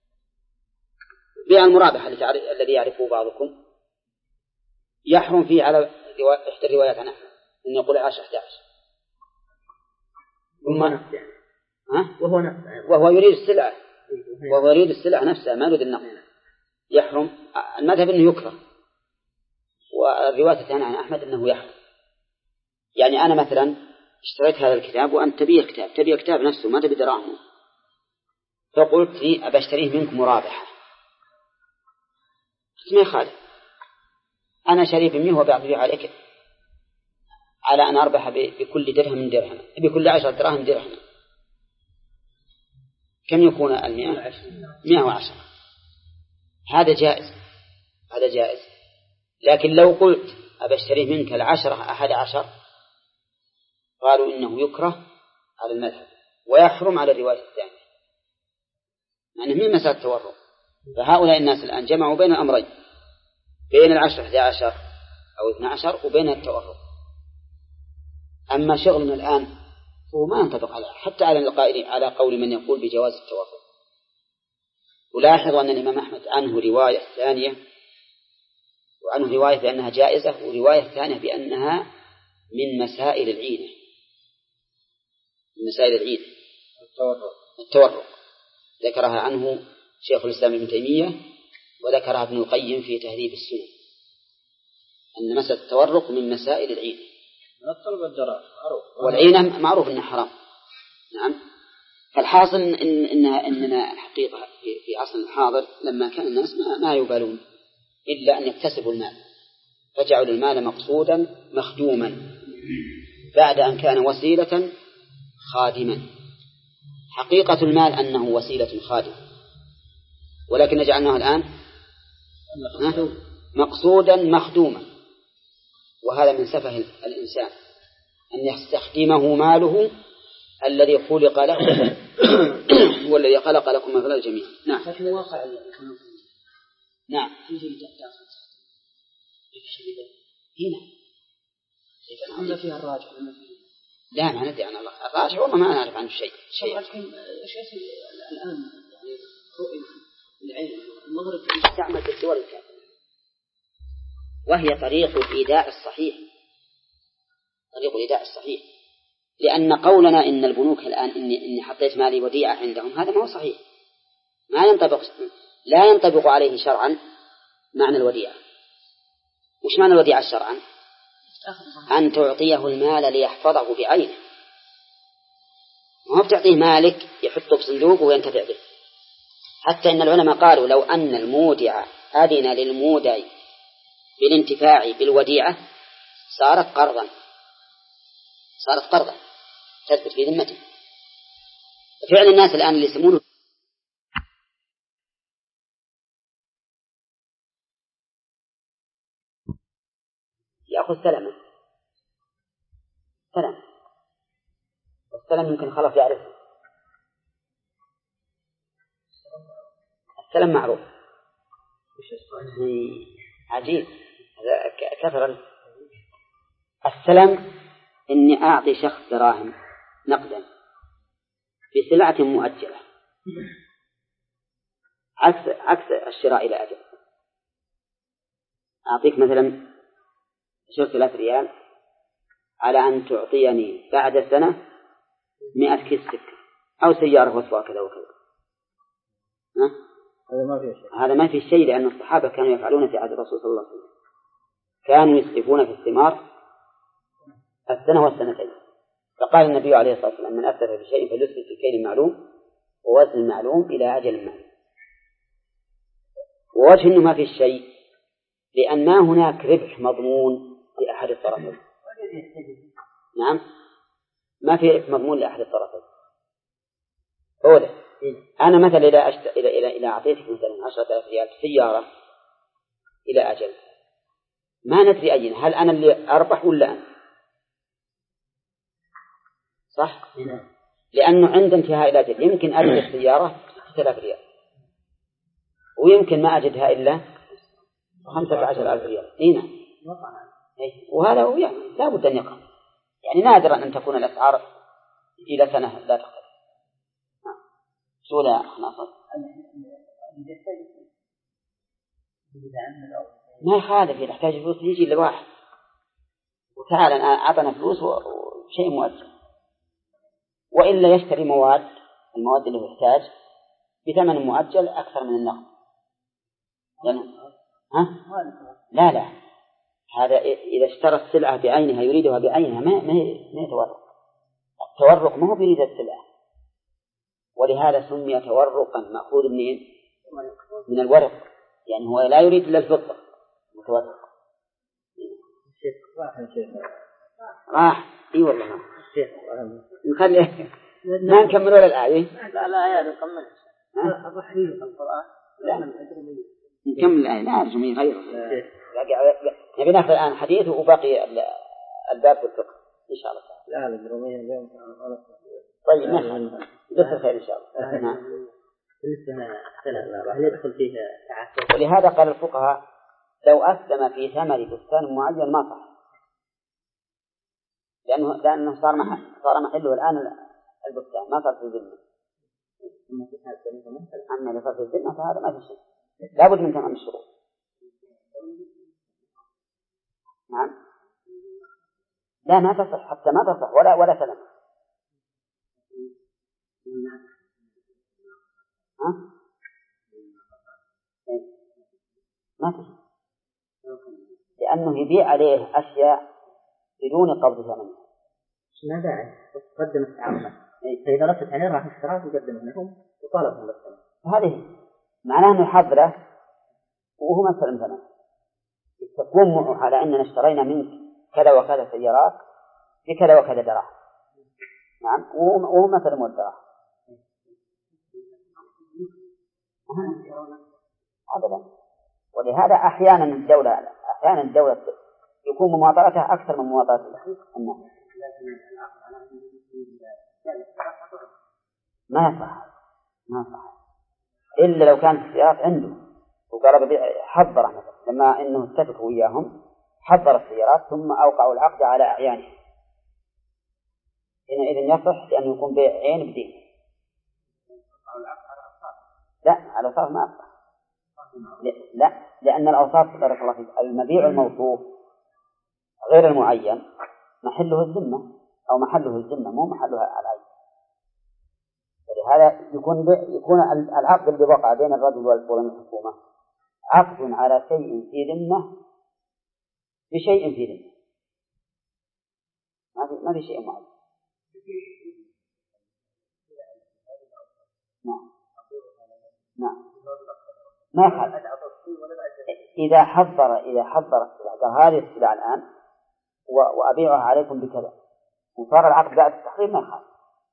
بيع المرابحة الذي يعرفه بعضكم يحرم فيه على إحدى الروايات عن أحمد أن يقول 10 11، وهو يريد السلعة، وهو يريد السلعة نفسها ما يريد النقد. يحرم. المذهب أنه يكره، والرواية الثانية عن أحمد أنه يحرم. يعني أنا مثلا اشتريت هذا الكتاب وأنت تبيع كتاب نفسه ما تبي دراهم، فقلت لي أبى أشتريه منك مرابحة، ما يخالف، أنا شريف منه وبعطيه عليك على أن أربح بكل درهم درهم، بكل 10 دراهم درهم. كم يكون 110. هذا جائز. لكن لو قلت أبى أشتريه منك 10 11 قالوا إنه يكره على المذهب ويحرم على الرواية الثانية، يعني من مسألة التورق. فهؤلاء الناس الآن جمعوا بين الأمرين، بين 10 11 أو 12 وبين التورق. أما شغلنا الآن هو ما ينطبق على حتى على قول من يقول بجواز التورق. ولاحظ أن الإمام أحمد عنه رواية ثانية، وعنه رواية بأنها جائزة، ورواية ثانية بأنها من مسائل العينة. التورق ذكرها عنه شيخ الإسلام ابن تيمية، وذكرها ابن القيم في تهذيب السنن، أن مسألة التورق من مسائل العينة. والعينة معروف أنها حرام. نعم. فالحاصل إننا الحقيقة في عصر الحاضر لما كان الناس ما يبالون إلا أن يكتسبوا المال، فجعلوا المال مقصودا مخدوما بعد أن كان وسيلة خادما. حقيقة المال أنه وسيلة خادمة، ولكن جعلناه الآن مقصودا مخدوما، وهذا من سفه الإنسان أن يستخدمه ماله الذي خلق له هو الذي خلق لكم مثل الجميع. نعم. لكن الواقع نعم. هنا فيها الراجع. لا ما ندري عن الراجع، والله ما نعرف عنه شيء. الآن يعني رؤية العين المغرب تستعمل في الدول الكافرة، وهي طريق الإيداع الصحيح، طريق الإيداع الصحيح، لأن قولنا إن البنوك الآن إني حطيت مالي وديعة عندهم هذا ما هو صحيح، لا ينطبق عليه شرعا معنى الوديعة. وش معنى الوديعة شرعا؟ أن تعطيه المال ليحفظه بعينه، ما بتعطيه مالك يحطه بصندوق وينتفع به. حتى إن العلماء قالوا لو أن المودع أذن للمودع بالانتفاع بالوديعة صارت قرضا تثبت في ذمته. فعل الناس الآن اللي يسمونه يأخذ سلم، والسلم يمكن خلف يعرفه. السلم معروف. عجيب كثر السلم إني أعطي شخص دراهم نقدا بسلعة مؤجلة عكس الشراء إلى أجل. أعطيك مثلا 10,000 ريال على أن تعطيني بعد سنة 100 كيس سكر أو سيارة وصفة كذا وكذا. هذا ما في شيء، لأن الصحابة كانوا يفعلون في عهد الرسول صلى الله عليه وسلم، كانوا يسلفون في الثمار السنة والسنتين. فقال النبي عليه الصلاة والسلام من أسلف بشيء فليسلف في كيل معلوم ووزن معلوم إلى أجل معلوم. ووجه إنه ما في شيء لأن ما هناك ربح مضمون لأحد الطرفين. نعم، ما في ربح مضمون لأحد الطرفين. أولا أنا مثلا إذا أعطيتك مثلا 10,000 ريال سيارة إلى أجل، ما ندري أين، هل أنا اللي أربح ولا أنت؟ صح؟ لأنه عند انتهاء الأجل يمكن أجد السيارة 6,000 ريال ويمكن ما أجدها إلا 15,000 ريال. هنا وهذا هو يعني لا بد أن يقع، يعني نادرا أن تكون الأسعار إلى سنة لا تختلف. سؤال خلاص ما يخالف، يحتاج فلوس يجي لواحد وتعالى أعطنا فلوس وشيء مؤجل، وإلا يشتري المواد اللي يحتاج بثمن مؤجل أكثر من النقد. لا هذا إذا اشترى السلعة بعينها يريدها بعينها ما يتورق. التورق ما هو بريد السلعة، ولهذا سمي تورقا مأخوذ من الورق، يعني هو لا يريد إلا الفضة متورق. راح اي والله نخلي ما نكمل ولا الآية. لا نكمل القرآن نكمل الآية لا أرجو من غيره. نبي نأخذ الآن حديث وباقي الباب والفقه إن شاء الله. لا الجرومية اليوم طيب ما جزاك خير إن شاء الله. نعم. هل يدخل فيه تعسف؟ ولهذا قال الفقهاء لو أسلم في ثمر بستان معين ما صح، لأنه صار محله الآن البستان ما صار في الذمة. أما إذا صار في الذمة فهذا ما في شيء، لابد من تمام الشروط. نعم لا ما تصح، حتى ما تصح ولا سلم. ما تصح لأنه يبيع عليه أشياء بدون قبض ثمن. ما داعي تقدم التعامل، فإذا رفضت عليه راح اشتراك ويقدم لهم وطالبهم بالثمن. هذه معناه أنه حضره وهو ما سلم ثمن. تكون معه على أننا اشترينا منك كذا وكذا سيارات بكذا وكذا دراهم. نعم وهو ما سلم الدراهم. أبدا. ولهذا أحيانا الدولة يكون مماطلتها أكثر من مماطلة الناس. ما صح إلا لو كانت السيارات عنده وقال حضر مثلا لما إنه اتفقوا وياهم حضر السيارات ثم أوقعوا العقد على أعيانه، إذن يصح لأنه يكون بيع عين بدين. لا على صار ما أصح. لا، لأن الأوصاف بارك الله فيك المبيع الموصوف غير المعين محله الذمة أو محله الذمة مو محلها العين. ولهذا يكون العقد الذي وقع بين الرجل والحكومة عقد على شيء في ذمة بشيء في ذمة، ما في شيء معين. نعم ما يخالف. إذا حضر السلع قال هذه السلع الآن وأبيعها عليكم بكذا وصار العقد بعد التحرير ما يخالف.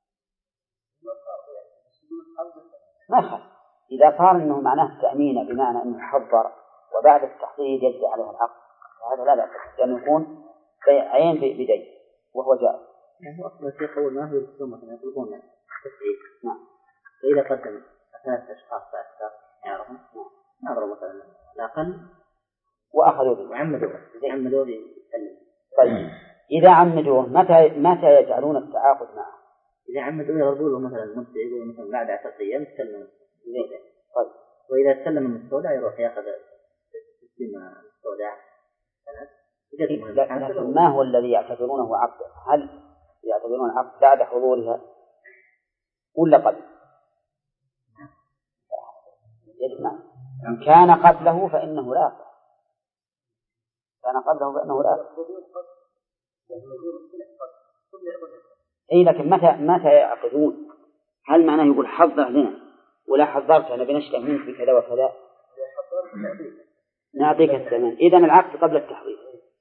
إذا صار إنه معناه تأمين بمعنى إنه حضر وبعد التحرير يجري عليه العقد هذا لا بأس، لأنه يكون عين بدين وهو جائز. يعني أصلا الشيخ أول ما هو الخصومة يطلبون تسعيد. نعم. فإذا قدم 3 أشخاص يعرفون نظروا مثلا الأقل وأخذوا به وعمدوا به يسلم. طيب إذا عمدوه متى يجعلون التعاقد معه؟ إذا عمدوه يضربوا له مثلا مدة يقول مثلا بعد 10 أيام يسلم. طيب وإذا سلم من السوداء يروح يأخذ تسليم السوداء. لكن ما هو الذي يعتبرونه عقد؟ هل يعتبرون عقد بعد حضورها ولا قبل؟ إن كان قبله فإنه لا يقع. أي لكن متى يعقدون؟ هل معناه يقول حضر لنا ولا حضرت أنا بنشتري منك بكذا وكذا نعطيك الثمن؟ إذن العقد قبل التحضير.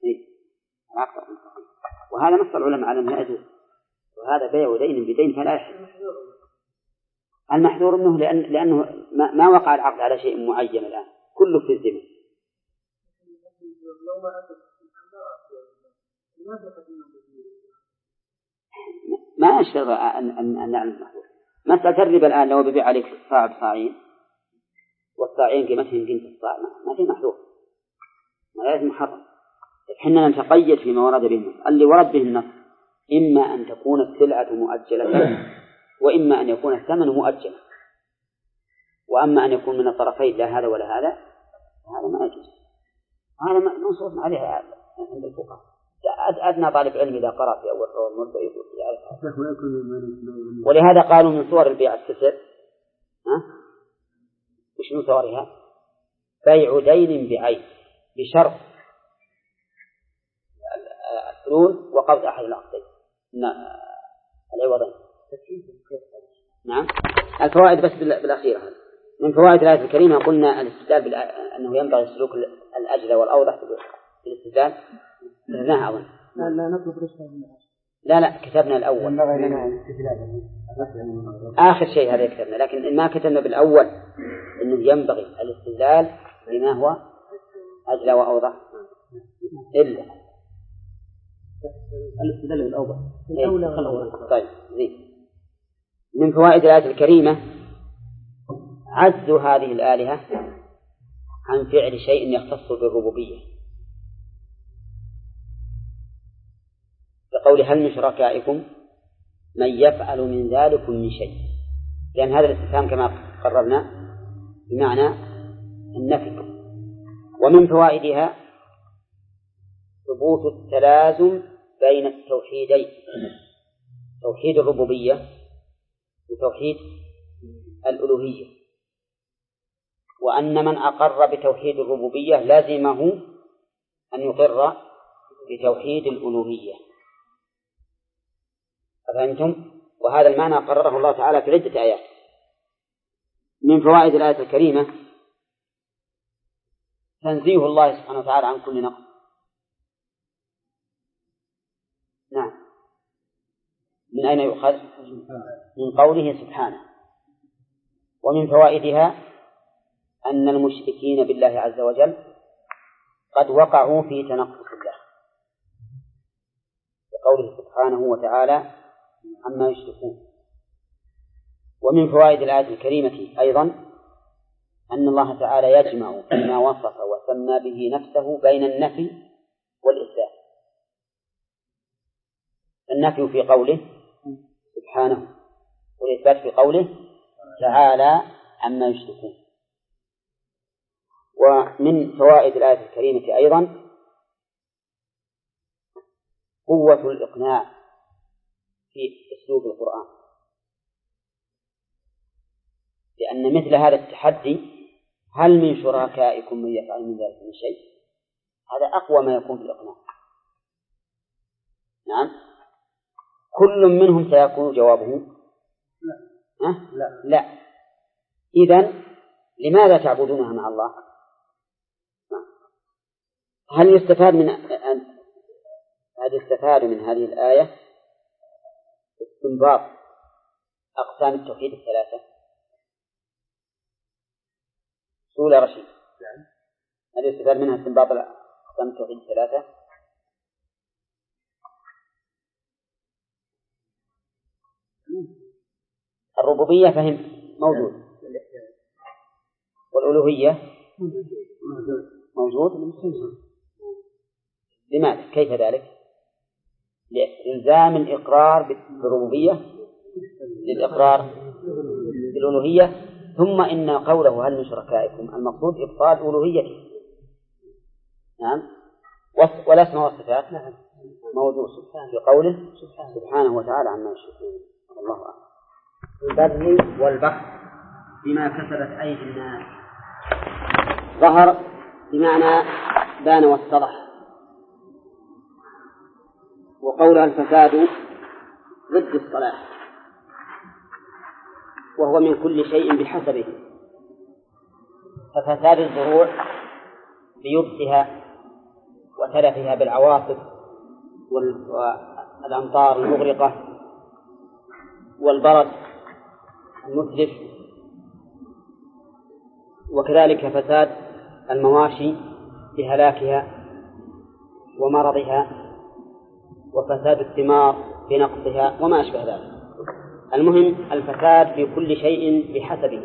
وهذا نص العلماء على أنه يجوز، وهذا بيع دين بدين فلا يحل. المحذور منه لأنه ما وقع العقد على شيء معين الآن كله في الذمة. ما أشترط أن نعلم المحذور. مسألة الربا الآن لو ببيع عليك صاع بصاعين والصاعين قيمتهم قيمة الصاع ما في محذور، ما لازم محرم. حنا نتقيد فيما ورد به النص. اللي ورد به النص إما أن تكون السلعة مؤجلة وإما أن يكون الثمن مؤجلا، وأما أن يكون من الطرفين لا هذا ولا هذا ما يجوز. هذا منصوص عليها عند الفقهاء. أدنى طالب علم إذا قرأ في أول مرة يقول يعرف. ولهذا قالوا من صور البيع السسر وش من صورها؟ بيع دين بعين بشرط الحلول وقبض أحد العقدين العوضين. نعم. الفوائد بس بالأخير هذا من فوائد الآية الكريمة. قلنا الاستدلال أنه ينبغي سلوك الأجل والأوضح في الاستدلال كتبناها أولا. لا نطلب رشوة. لا كتبنا الأول آخر شيء هذا كتبنا، لكن ما كتبنا بالأول أنه ينبغي الاستدلال بما هو أجل وأوضح إلا الاستدلال بالأوضح. طيب زين. من فوائد الآية الكريمة عجز هذه الآلهة عن فعل شيء يختص بالربوبية، كقول هل من شركائكم من يفعل من ذلك من شيء، لأن هذا الاستفهام كما قررنا بمعنى النفي. ومن فوائدها ثبوت التلازم بين التوحيدين، توحيد الربوبية وتوحيد الألوهية، وأن من أقر بتوحيد الربوبية لازمه أن يقر بتوحيد الألوهية. أفهمتم؟ وهذا المعنى قرره الله تعالى في عدة آيات. من فوائد الآية الكريمة تنزيه الله سبحانه وتعالى عن كل نقص. نعم. من أين يؤخذ؟ من قوله سبحانه. ومن فوائدها أن المشركين بالله عز وجل قد وقعوا في تنقص الله، بقوله سبحانه وتعالى عما يشركون. ومن فوائد الآية الكريمة أيضا أن الله تعالى يجمع فيما وصف وسمى به نفسه بين النفي والإثبات. النفي في قوله سبحانه والإثبات في قوله تعالى عما يشركون. ومن فوائد الآية الكريمة أيضا قوة الإقناع في أسلوب القرآن، لأن مثل هذا التحدي هل من شركائكم من يفعل من ذلك من شيء، هذا أقوى ما يكون في الإقناع. نعم، كل منهم سيكون جوابه لا. إذن لماذا تعبدونها مع الله؟ هل يستفاد من هذه الآية استنباط أقسام التوحيد الثلاثة؟ سؤال رشيد. هل يستفاد منها استنباط أقسام التوحيد الثلاثة؟ الربوبية فهم موجود، والألوهية موجود. لماذا؟ كيف ذلك؟ لإلزام الإقرار بالربوبية للإقرار بالألوهية. ثم إن قوله هل من شركائكم المقصود إبطال ألوهيته. نعم، والأسماء والصفات موجود في قوله سبحانه وتعالى عما يشركون. الله أعلم. البر والبحر بما كسبت أيدي الناس. ظهر بمعنى بان واتضح، وقولها الفساد ضد الصلاح، وهو من كل شيء بحسبه. ففساد الزروع بيبسها وتلفها بالعواصف والأمطار المغرقة والبرد المتلف، وكذلك فساد المواشي بهلاكها ومرضها، وفساد الثمار بنقصها وما أشبه ذلك. المهم الفساد في كل شيء بحسبه.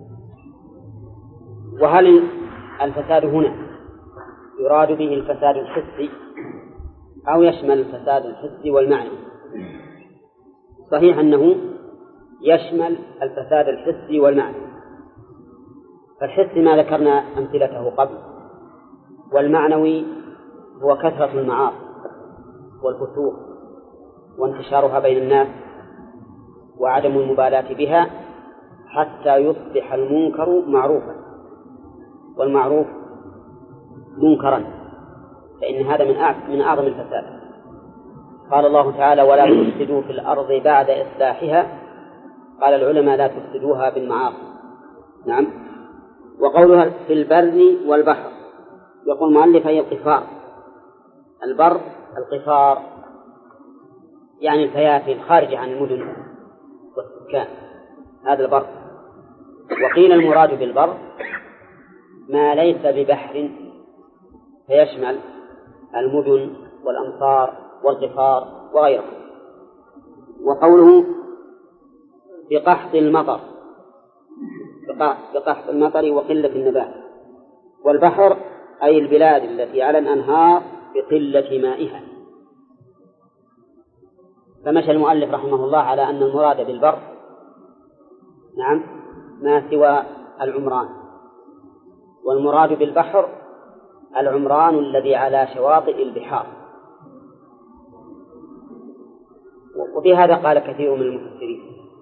وهل الفساد هنا يراد به الفساد الحسي أو يشمل الفساد الحسي والمعنوي؟ صحيح أنه يشمل الفساد الحسي والمعنوي. فالحسي ما ذكرنا أمثلته قبل، والمعنوي هو كثرة المعاصي والفسوق وانتشارها بين الناس وعدم المبالاة بها حتى يصبح المنكر معروفا والمعروف منكرا، فإن هذا من أعظم الفساد. قال الله تعالى ولا تفسدوا في الأرض بعد إصلاحها، قال العلماء لا تفسدوها بالمعاصي. نعم. وقولها في البر والبحر، يقول المؤلف هي القفار. البر القفار يعني الفيافي الخارجة عن المدن والسكان، هذا البر. وقيل المراد بالبر ما ليس ببحر، فيشمل المدن والأمصار والقفار وغيرها. وقوله بقحط المطر، بقحط المطر وقلة النبات. والبحر أي البلاد التي على الأنهار بقلة مائها. فمشى المؤلف رحمه الله على أن المراد بالبر نعم ما سوى العمران، والمراد بالبحر العمران الذي على شواطئ البحار. وبهذا قال كثير من المفسرين،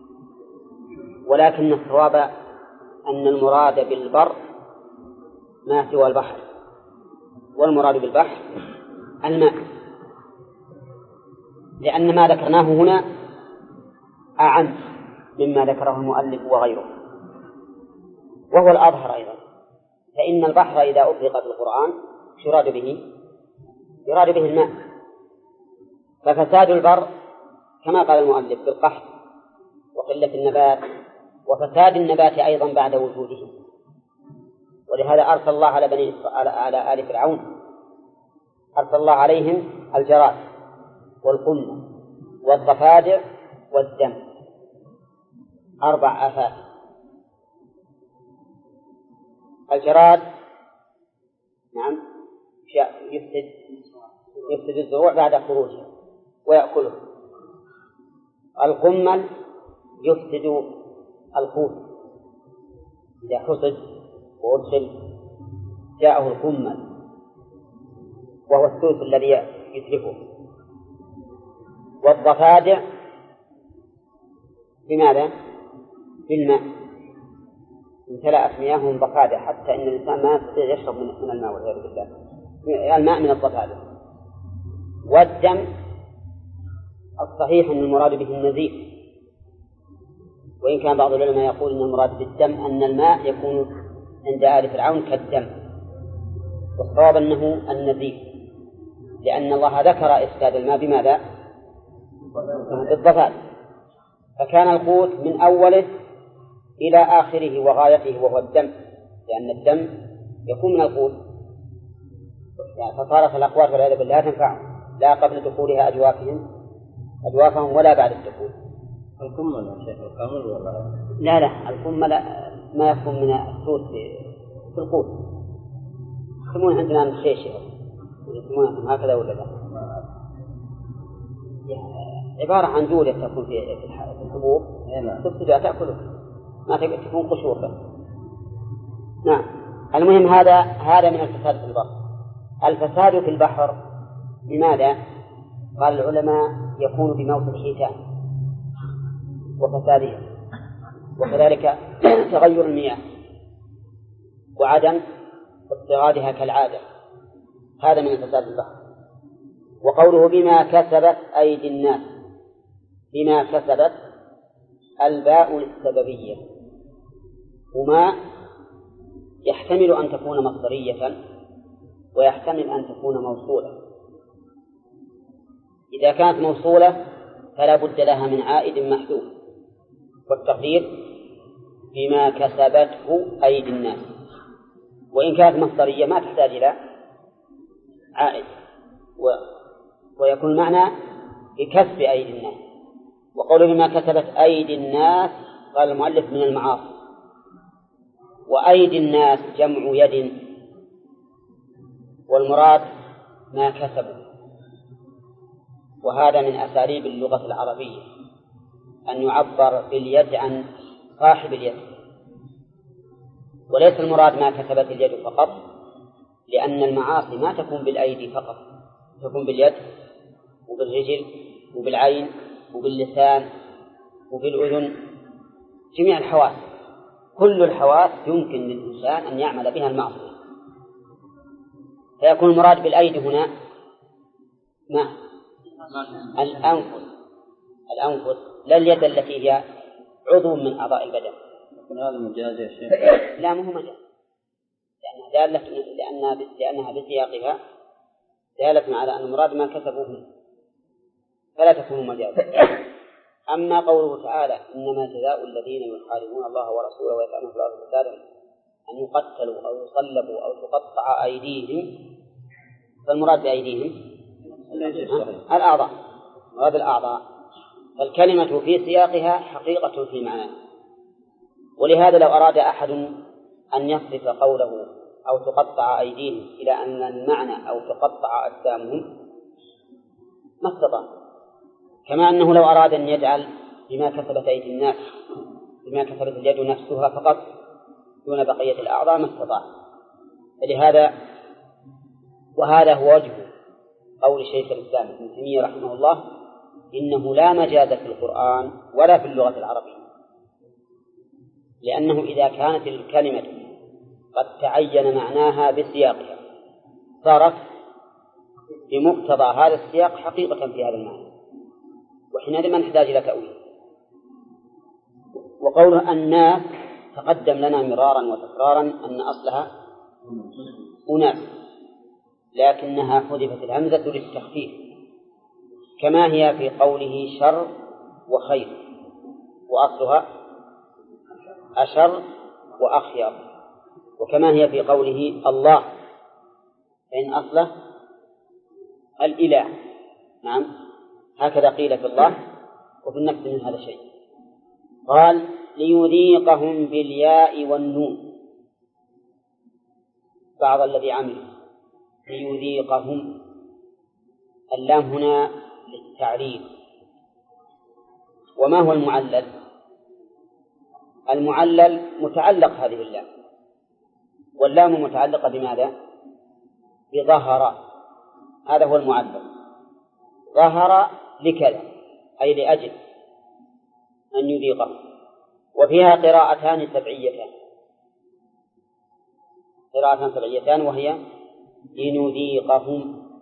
ولكن الصواب أن المراد بالبر ما سوى البحر، والمراد بالبحر الماء، لأن ما ذكرناه هنا أعم مما ذكره المؤلف وغيره، وهو الأظهر أيضا. فإن البحر إذا أطلق في القرآن يراد به الماء. ففساد البر كما قال المؤلف بالقحط وقلة النبات، وفساد النبات أيضا بعد وجوده. ولهذا أرسل الله على آل فرعون، أرسل الله عليهم الجراد والقمل والضفادع والدم، 4 آفات. الجراد نعم يفسد الزروع بعد خروجها ويأكله. القمل يفسد القوت إذا حصد وأدخل جاءه القمل وهو الثلث الذي يتلفه، والضفادع بماذا؟ بالماء، امتلأت مياههم ضفادع حتى إن الإنسان ما يستطيع يشرب من الماء والعياذ بالله، الماء من الضفادع. والدم الصحيح أن المراد به النزيف، وإن كان بعض العلماء يقول أن المراد بالدم أن الماء يكون عند آل فرعون كالدم، والصواب أنه النزيف، لأن الله ذكر إفساد الماء بماذا؟ بالضفادع. فكان القوت من أوله إلى آخره وغايته وهو الدم، لأن الدم يكون من القوت، يعني فصارت الأقوات والعياذ بالله لا تنفعهم لا قبل دخولها أجوافهم ولا بعد الدخول. القمل يا شيخ القمل ولا لا القمل ما يكون من الصوت في القوت، يسمون عندنا الخيش، يسمون هكذا ولا لا؟ عبارة عن جولة تكون في الحبوب تفسدها تأكله، ما تكون قشور بس. نعم. المهم هذا من الفساد في البحر. الفساد في البحر لماذا؟ قال العلماء يكون بموت الحيتان وفسادها، وكذلك تغير المياه وعدم اضطرادها كالعادة، هذا من الفساد في البحر. وقوله بما كسبت أيدي الناس، بما كسبت الباء للسببية، وما يحتمل أن تكون مصدرية ويحتمل أن تكون موصولة. إذا كانت موصولة فلا بد لها من عائد محذوف، والتقدير بما كسبته أيدي الناس. وإن كانت مصدرية ما تحتاج إلى عائد، ويكون المعنى بكسب أيدي الناس. وقوله بما كسبت أيدي الناس قال المؤلف من المعاصي، وأيدي الناس جمع يد، والمراد ما كسبوا. وهذا من أساليب اللغة العربية أن يعبر باليد عن صاحب اليد، وليس المراد ما كسبت اليد فقط، لأن المعاصي ما تكون بالأيدي فقط، تكون باليد وبالرجل وبالعين وباللسان وبالأذن، جميع الحواس، كل الحواس يمكن للإنسان أن يعمل بها المعصية. فيكون المراد بالأيدي هنا ما الأنفس لا اليد التي هي عضو من أعضاء البدن. لكن هذا مجاز يا شيخ؟ لا مو مجاز، لأنها بسياقها دالة على أن المراد ما كسبوه، فلا تكون مجازا. أما قوله تعالى إنما جزاء الذين يحاربون الله ورسوله ويسعون في الأرض فسادا أن يقتلوا أو يصلبوا أو تقطع أيديهم، فالمراد بأيديهم الأعضاء، مراد الأعضاء، فالكلمة في سياقها حقيقة في معناه. ولهذا لو أراد أحد أن يصرف قوله أو تقطع أيديهم إلى أن المعنى أو تقطع أجسامهم ما استطاع، كما أنه لو أراد أن يجعل بما كسبت أيدي الناس بما كسبت اليد نفسها فقط دون بقية الأعضاء ما استطاع. لهذا وهذا هو وجه قول شيخ الإسلام ابن تيمية رحمه الله إنه لا مجاز في القرآن ولا في اللغة العربية، لأنه إذا كانت الكلمة قد تعين معناها بسياقها صارت بمقتضى هذا السياق حقيقة في هذا المعنى، وحينئذ ما نحتاج إلى تأويل. وقوله الناس تقدم لنا مرارا وتكرارا أن أصلها أناس، لكنها حذفت الهمزة للتخفيف، كما هي في قوله شر وخير، وأصلها أشر وأخير، وكما هي في قوله الله فإن أصله الإله. نعم، هكذا قيل في الله وفي النفس من هذا الشيء. قال ليذيقهم بالياء والنون بعض الذي عملوا، ليذيقهم، اللام هنا للتعليل. وما هو المعلل؟ المعلل متعلق هذه اللام، واللام متعلقة بماذا؟ بظهر، هذا هو المعلق. ظهر لكذا أي لأجل أن يذيقه. وفيها قراءتان سبعيتان وهي لنذيقهم،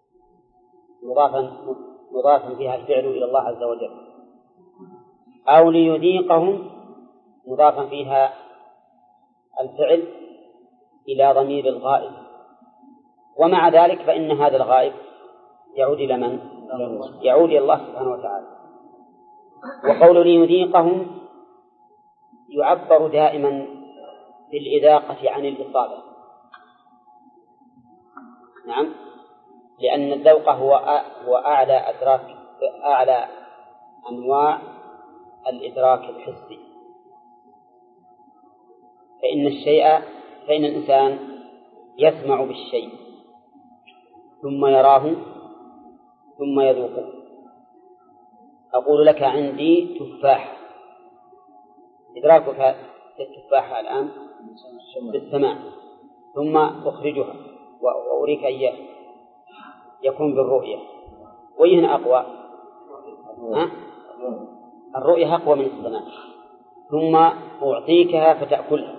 مضافا فيها الفعل إلى الله عز وجل، أو ليذيقهم مضافا فيها الفعل إلى ضمير الغائب. ومع ذلك فإن هذا الغائب يعود إلى من؟ يعود إلى الله سبحانه وتعالى. وقول ليذيقهم يعبر دائما بالإذاقة عن الإصابة، نعم، لأن الذوق هو أعلى أنواع الإدراك الحسي. فإن الإنسان يسمع بالشيء ثم يراه ثم يذوقه. أقول لك عندي تفاح، إدراكك للتفاحة الآن بالسماع، ثم أخرجها وأريك إياه يكون بالرؤية. وهنا أقوى؟ الرؤية أقوى من السماع. ثم أعطيكها فتأكلها،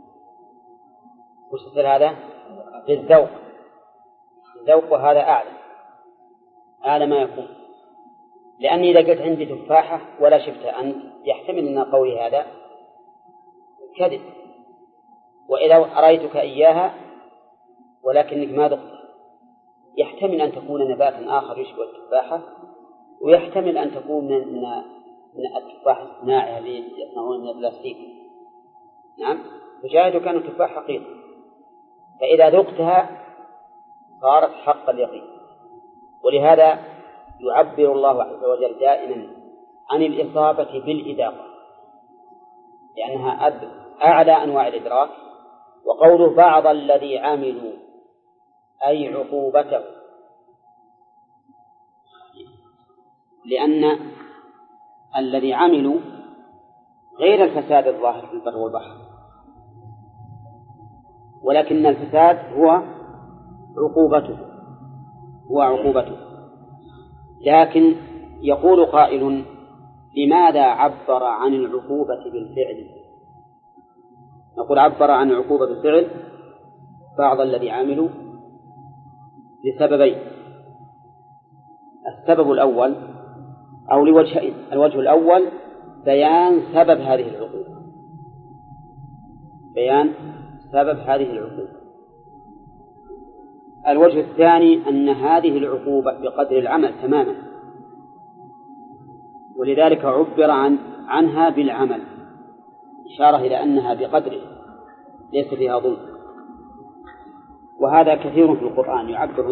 وش يصير هذا؟ بالذوق. الذوق هذا أعلى ما يكون، لأني إذا قلت عندي تفاحة ولا شفتها أنت يحتمل أن قولي هذا كذب، وإذا أريتك إياها ولكنك ما ذقتها يحتمل أن تكون نباتا آخر يشبه التفاحة، ويحتمل أن تكون من التفاح الصناعي الذي يصنعون من البلاستيك، نعم، فشاهدوا كانوا تفاح حقيقي. فإذا ذقتها صارت حق اليقين. ولهذا يعبر الله عز وجل دائما عن الإصابة بالإذاقة، لأنها أعلى أنواع الإدراك. وقوله بعض الذي عملوا أي عقوبته، لأن الذي عملوا غير الفساد الظاهر في البر والبحر، ولكن الفساد هو عقوبته. لكن يقول قائل لماذا عبر عن العقوبة بالفعل؟ نقول عبر عن العقوبة بالفعل بعض الذي عملوا لسببين. السبب الأول أو لوجهين. الوجه الأول بيان سبب هذه العقوبة. الوجه الثاني أن هذه العقوبة بقدر العمل تماما، ولذلك عبر عنها بالعمل، إشارة إلى أنها بقدره ليس فيها ظلم. وهذا كثير في القرآن يعبر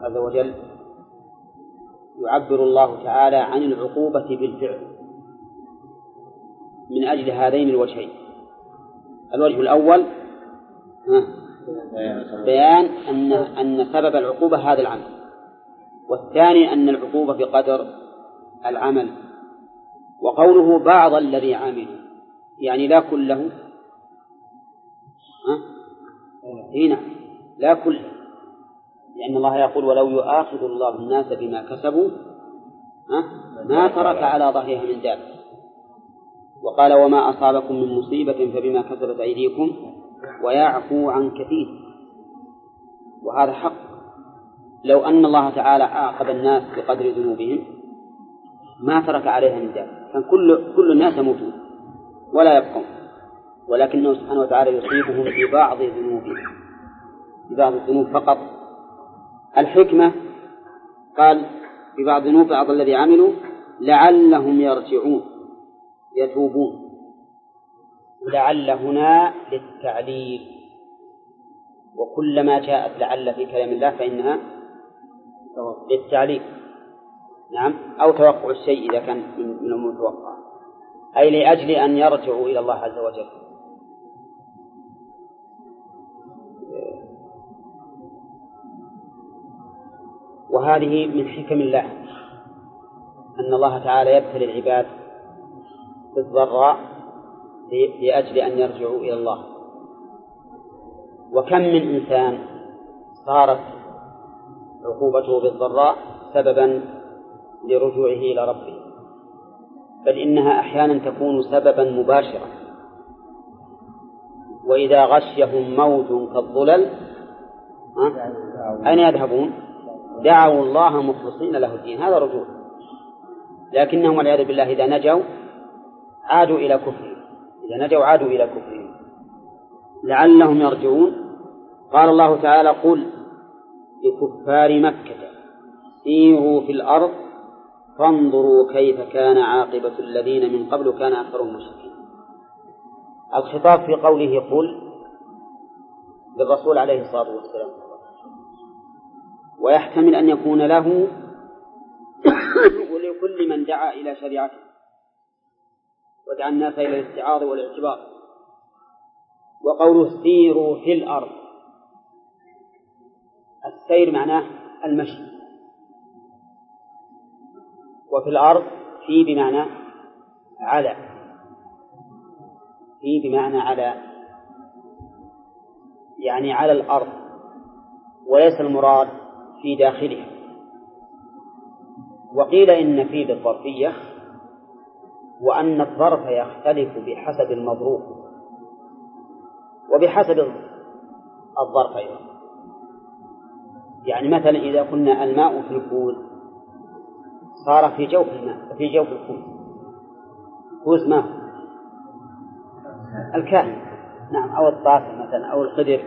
الله تعالى عن العقوبة بالفعل من أجل هذين الوجهين. الوجه الأول بيان أن سبب العقوبة هذا العمل، والثاني أن العقوبة بقدر العمل. وقوله بعض الذي عملوا يعني لا كله، هنا لا كله، لأن الله يقول ولو يؤاخذ الله الناس بما كسبوا ما ترك على ظهرها من دابة. وقال وما أصابكم من مصيبة فبما كسبت أيديكم ويعفو عن كثير. وهذا حق، لو أن الله تعالى عاقب الناس بقدر ذنوبهم ما ترك عليها من دابة، كان كل الناس يموتون ولا يبقون، ولكنه سبحانه وتعالى يصيبهم ببعض الذنوب فقط. الحكمة قال ببعض ذنوب بعض الذي عملوا لعلهم يرجعون يتوبون. لعل هنا للتعليل، وكلما جاءت لعل في كلام الله فإنها للتعليل، نعم، أو توقع الشيء إذا كان من المتوقع، أي لأجل أن يرجعوا إلى الله عز وجل. وهذه من حكم الله أن الله تعالى يبتلي العباد بالضراء لأجل أن يرجعوا إلى الله. وكم من إنسان صارت عقوبته بالضراء سببا لرجوعه إلى ربه، بل إنها أحيانا تكون سببا مباشرا. وإذا غشيهم موج كالظلل أين يذهبون؟ دعوا الله مخلصين له الدين. هذا رجوع. لكنهم والعياذ بالله إذا نجوا عادوا إلى كفرهم، إذا نجوا عادوا إلى كفرهم لعلهم يرجعون. قال الله تعالى: قل لكفار مكة سيروا في الأرض فانظروا كيف كان عاقبة الذين من قبل كان أكثرهم مشركين. الخطاب في قوله قل للرسول عليه الصلاة والسلام، ويحتمل أن يكون له ولكل من دعا إلى شريعته ودعا الناس إلى الاستعاضة والاعتبار. وقوله سيروا في الأرض، السير معناه المشي، وفي الأرض في بمعنى على، في بمعنى على، يعني على الأرض، وليس المراد في داخلها. وقيل إن في بالظرفية، وأن الظرف يختلف بحسب المظروف وبحسب الظرف أيضا. يعني مثلا إذا قلنا الماء في الكوز صار في جوف الماء، في جوف الكوز. كوز ما هو؟ الكائن، نعم، أو الطافل مثلا أو القدر.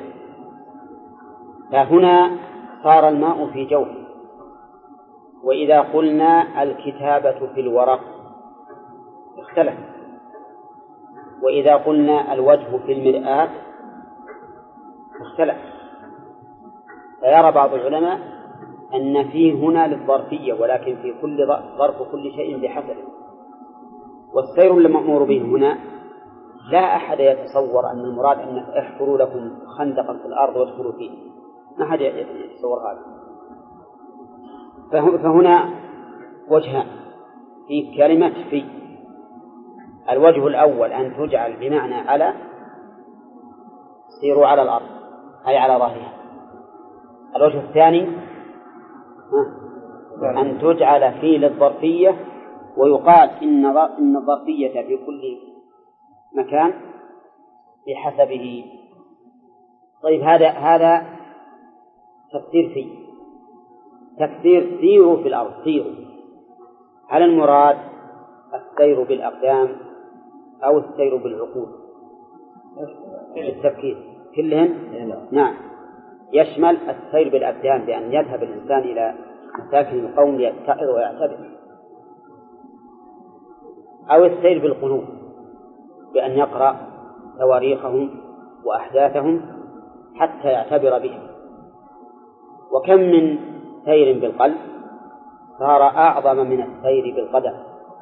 فهنا صار الماء في جوف. وإذا قلنا الكتابة في الورق اختلف. وإذا قلنا الوجه في المرآة اختلف. فيرى بعض العلماء أن فيه هنا للظرفية، ولكن في كل ظرف كل شيء بحسبه. والسير المأمور به هنا لا أحد يتصور أن المراد أن احفروا لكم خندقا في الأرض وادخلوا فيه، ما أحد يتصور هذا. فهنا وجهان في كلمة في. الوجه الأول أن تجعل بمعنى على، سيروا على الأرض أي على ظهرها. الوجه الثاني أن تجعل في للظرفية، ويقال إن الظرفية في كل مكان بحسبه. طيب هذا تفسير في. تفسير سيروا في الأرض، سيروا، هل المراد السير بالأقدام أو السير بالعقول؟ التفكير كلهن نعم، يشمل السير بالأبدان بأن يذهب الإنسان إلى مساكن القوم ليتعظ ويعتبر، أو السير بالقلوب بأن يقرأ تواريخهم وأحداثهم حتى يعتبر بهم. وكم من سير بالقلب صار أعظم من السير بالقدم.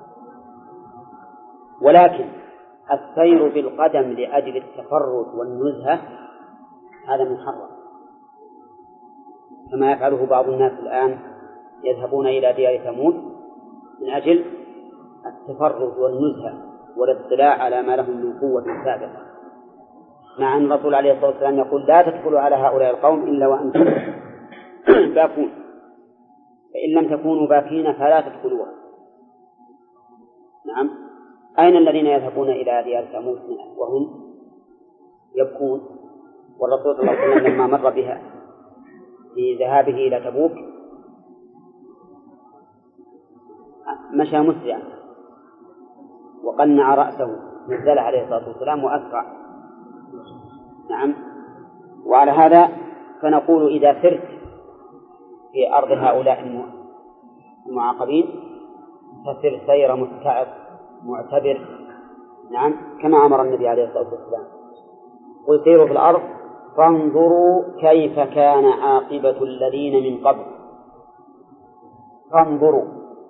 ولكن السير بالقدم لأجل التفرد والنزهة هذا محرم، كما يفعله بعض الناس الآن، يذهبون إلى ديار ثمود من أجل التفرد والنزهة والاطلاع على ما لهم من قوة سابقة، مع أن الرسول عليه الصلاة والسلام يقول لا تدخلوا على هؤلاء القوم إلا وأنتم باكون، فإن لم تكونوا باكين فلا تدخلوها. نعم، أين الذين يذهبون إلى ديار ثمود وهم يبكون؟ والرسول صلى الله عليه وسلم لما مر بها في ذهابه إلى تبوك مشى مسرعا وقنع رأسه، نزل عليه الصلاة والسلام وأسرع. نعم، وعلى هذا فنقول إذا سرت في أرض هؤلاء المعاقبين فسر سير متعب معتبر. نعم، كما أمر النبي عليه الصلاة والسلام: قل سيروا في الأرض فانظروا كيف كان عاقبة الذين من قبل. فانظروا،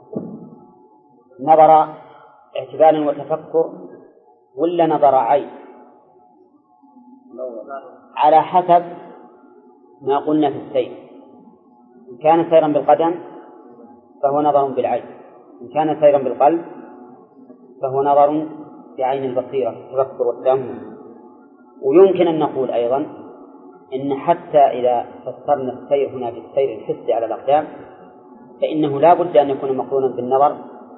نظر اعتبار وتفكر ولا نظر عين؟ على حسب ما قلنا في السير. إن كان سيرا بالقدم فهو نظر بالعين، إن كان سيرا بالقلب فهو نظر بعين البصيرة، التفكر والتأمل. ويمكن أن نقول أيضا إن حتى إذا فسرنا السير هنا بالسير الحسي على الأقدام فإنه لا بد أن يكون مقرونا بالنظر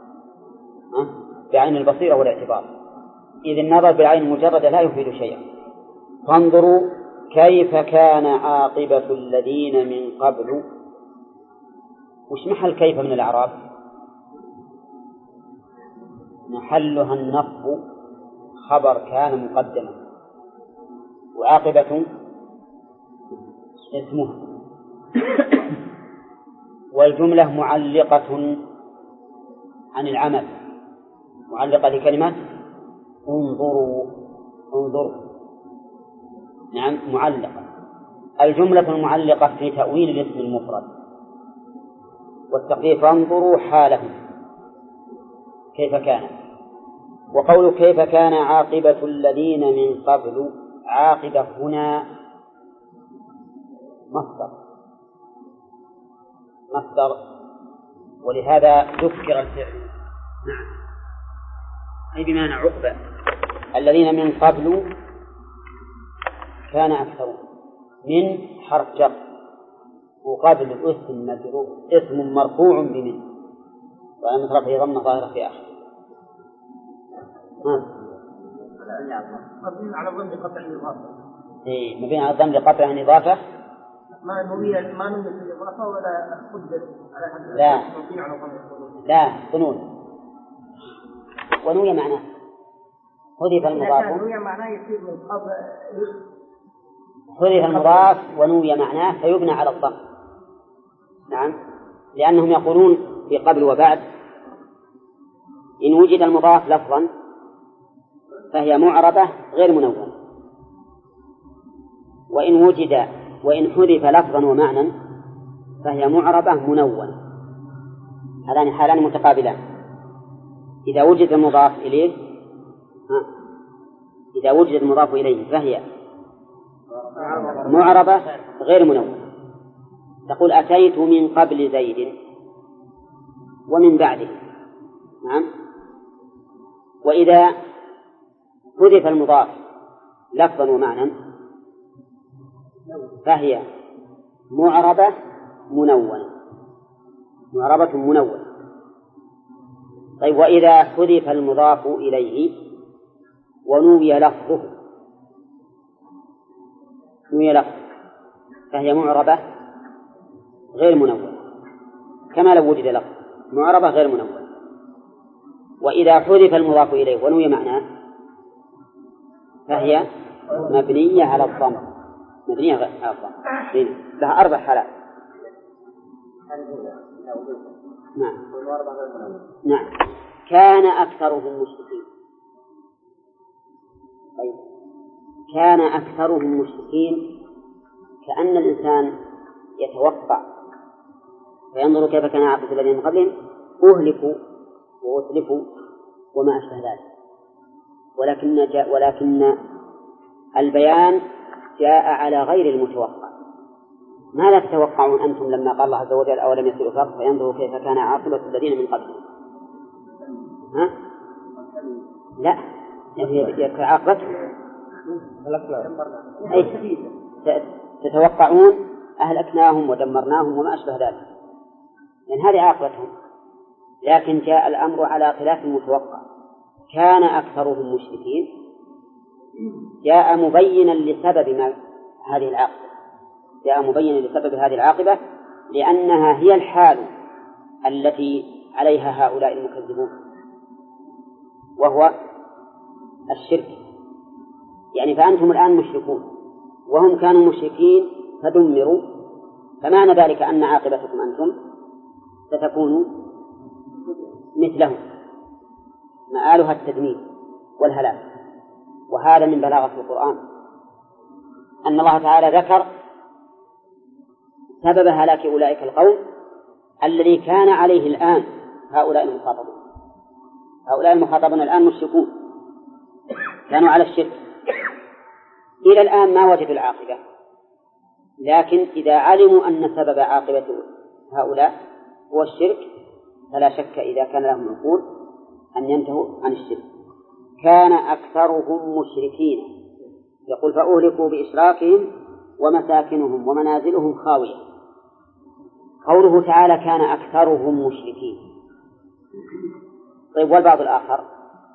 بعين البصيرة والاعتبار، إذ النظر بالعين المجردة لا يفيد شيئا. فانظروا كيف كان عاقبة الذين من قبل. وش محل كيف من الأعراب؟ محلها النصب، خبر كان مقدما، وعاقبة اسمها، والجملة معلقة عن العمل، معلقة لكلمة انظروا. انظروا نعم معلقة. الجملة المعلقة في تأويل الاسم المفرد، والتقدير فانظروا حالهم كيف كان. وقول كيف كان عاقبة الذين من قبل، عاقبة هنا مصدر، ولهذا ذكر الفعل. نعم أي بمعنى عقبة. الذين من قبل كان أكثرون، من حرف جر، وقبل اسم مجرور، اسم مرفوع بمن، وعلامة رفعه ضمة ظاهرة في آخره. مبني على الظن بقطع الإضافة. مبني على الظن بقطع الإضافة. ما نوي في الإضافة ولا قدر على حد. لا ظنون. ونوي معناه حذف المضاف. نوي معناه يصير من قبل. حذف المضاف ونوي معناه فيبنى على الضم. نعم، لأنهم يقولون في قبل وبعد إن وجد المضاف لفظا فهي معربة غير منونة، وإن حذف لفظا ومعنى فهي معربة منونة. هذان حالان متقابلان. إذا وجد المضاف إليه فهي معربة غير منونة. تقول أتيت من قبل زيد ومن بعده. نعم. وإذا حذف المضاف لفظا ومعنى فهي معربة منونة. طيب وإذا حذف المضاف إليه ونوي لفظه فهي معربة غير منونة، كما لو وجد لفظ، معربة غير منونة. وإذا حذف المضاف إليه ونوي معناه فهي مبنية على الضم. لها 4 حالات. نعم. كان أكثرهم مشركين. طيب كان أكثرهم مشركين، كأن الإنسان يتوقع فينظر كيف كان عاقبة الذين من قبلهم، أهلكوا وأتلفوا وما أشبه ذلك. ولكن البيان جاء على غير المتوقع. ماذا تتوقعون أنتم لما قال الله عز وجل أولم يسيروا في الأرض فينظروا كيف كان عاقبة الذين من قبلهم؟ لا، هي عاقبتهم. تتوقعون أهلكناهم ودمرناهم وما أشبه ذلك، لأن هذه عاقبتهم. لكن جاء الأمر على خلاف المتوقع. كان أكثرهم مشركين جاء مبينا لسبب هذه العاقبة، لأنها هي الحال التي عليها هؤلاء المكذبون، وهو الشرك. يعني فأنتم الآن مشركون وهم كانوا مشركين فدمروا، فمعنى ذلك أن عاقبتكم أنتم ستكون مثلهم، مآلها التدمير والهلاك. وهذا من بلاغة القرآن أن الله تعالى ذكر سبب هلاك أولئك القوم الذي كان عليه الآن هؤلاء المخاطبون الآن مشركون، كانوا على الشرك إلى الآن ما وجدوا العاقبة. لكن إذا علموا أن سبب عاقبة هؤلاء هو الشرك فلا شك إذا كان لهم عقول أن ينتهوا عن الشرك. كان أكثرهم مشركين، يقول فأهلكوا بإشراكهم ومساكنهم ومنازلهم خاوية. قوله تعالى كان أكثرهم مشركين. طيب والبعض الآخر؟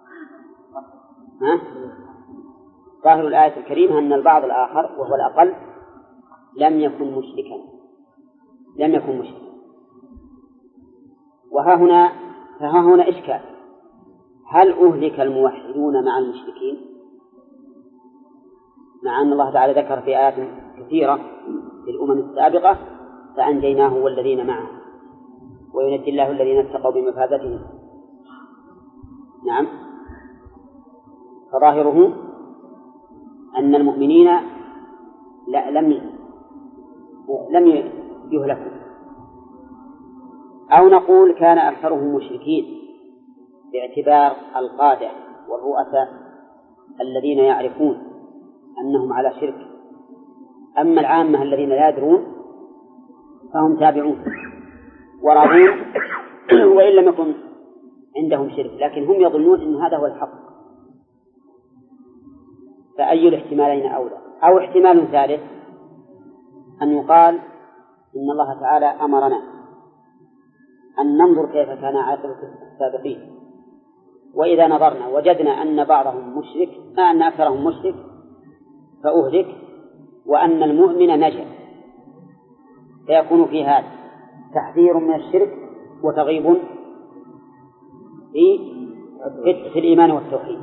ظاهر الآية الكريمة أن البعض الآخر وهو الأقل لم يكن مشركا. فها هنا إشكال: هل أهلك الموحدون مع المشركين؟ مع أن الله تعالى ذكر في آيات كثيرة في الأمم السابقة فأنجيناه والذين معه وينجي الله الذين اتقوا بمفازتهم. نعم، فظاهره أن المؤمنين لم يهلكوا. أو نقول كان أكثرهم مشركين باعتبار القادة والرؤساء الذين يعرفون أنهم على شرك، أما العامة الذين لا يدرون فهم تابعون وراضون وإن لم يكن عندهم شرك، لكن هم يظنون أن هذا هو الحق. فأي الاحتمالين أولى؟ أو احتمال ثالث أن يقال إن الله تعالى أمرنا أن ننظر كيف كان عاقبة السابقين، وإذا نظرنا وجدنا أن بعضهم مشرك أن أكثرهم مشرك فأهلك، وأن المؤمن نجا، فيكون في هذا تحذير من الشرك وترغيب في الإيمان والتوحيد.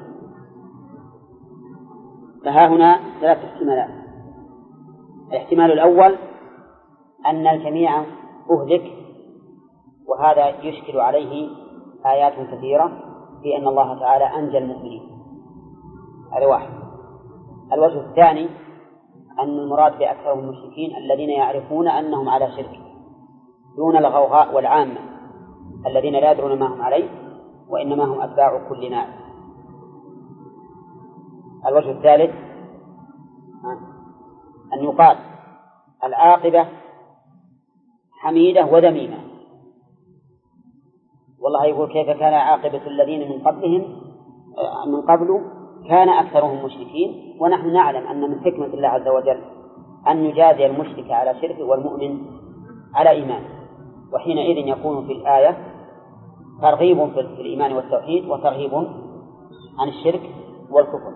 فها هنا ثلاث احتمالات: الاحتمال الأول أن الجميع أهلك، وهذا يشكل عليه آيات كثيرة في أن الله تعالى أنجى المؤمنين، هذا واحد. الوجه الثاني أن المراد بأكثرهم المشركين الذين يعرفون أنهم على شرك دون الغوغاء والعامة الذين لا يدرون ما هم عليه وإنما هم أتباع كل ناس. الوجه الثالث أن يقال العاقبة حميدة وذميمة. والله يقول كيف كان عاقبة الذين من قبل كان أكثرهم مشركين، ونحن نعلم أن من حكمة الله عز وجل أن يجازي المشرك على شركه والمؤمن على إيمانه، وحينئذ يكون في الآية ترغيب في الإيمان والتوحيد وترهيب عن الشرك والكفر.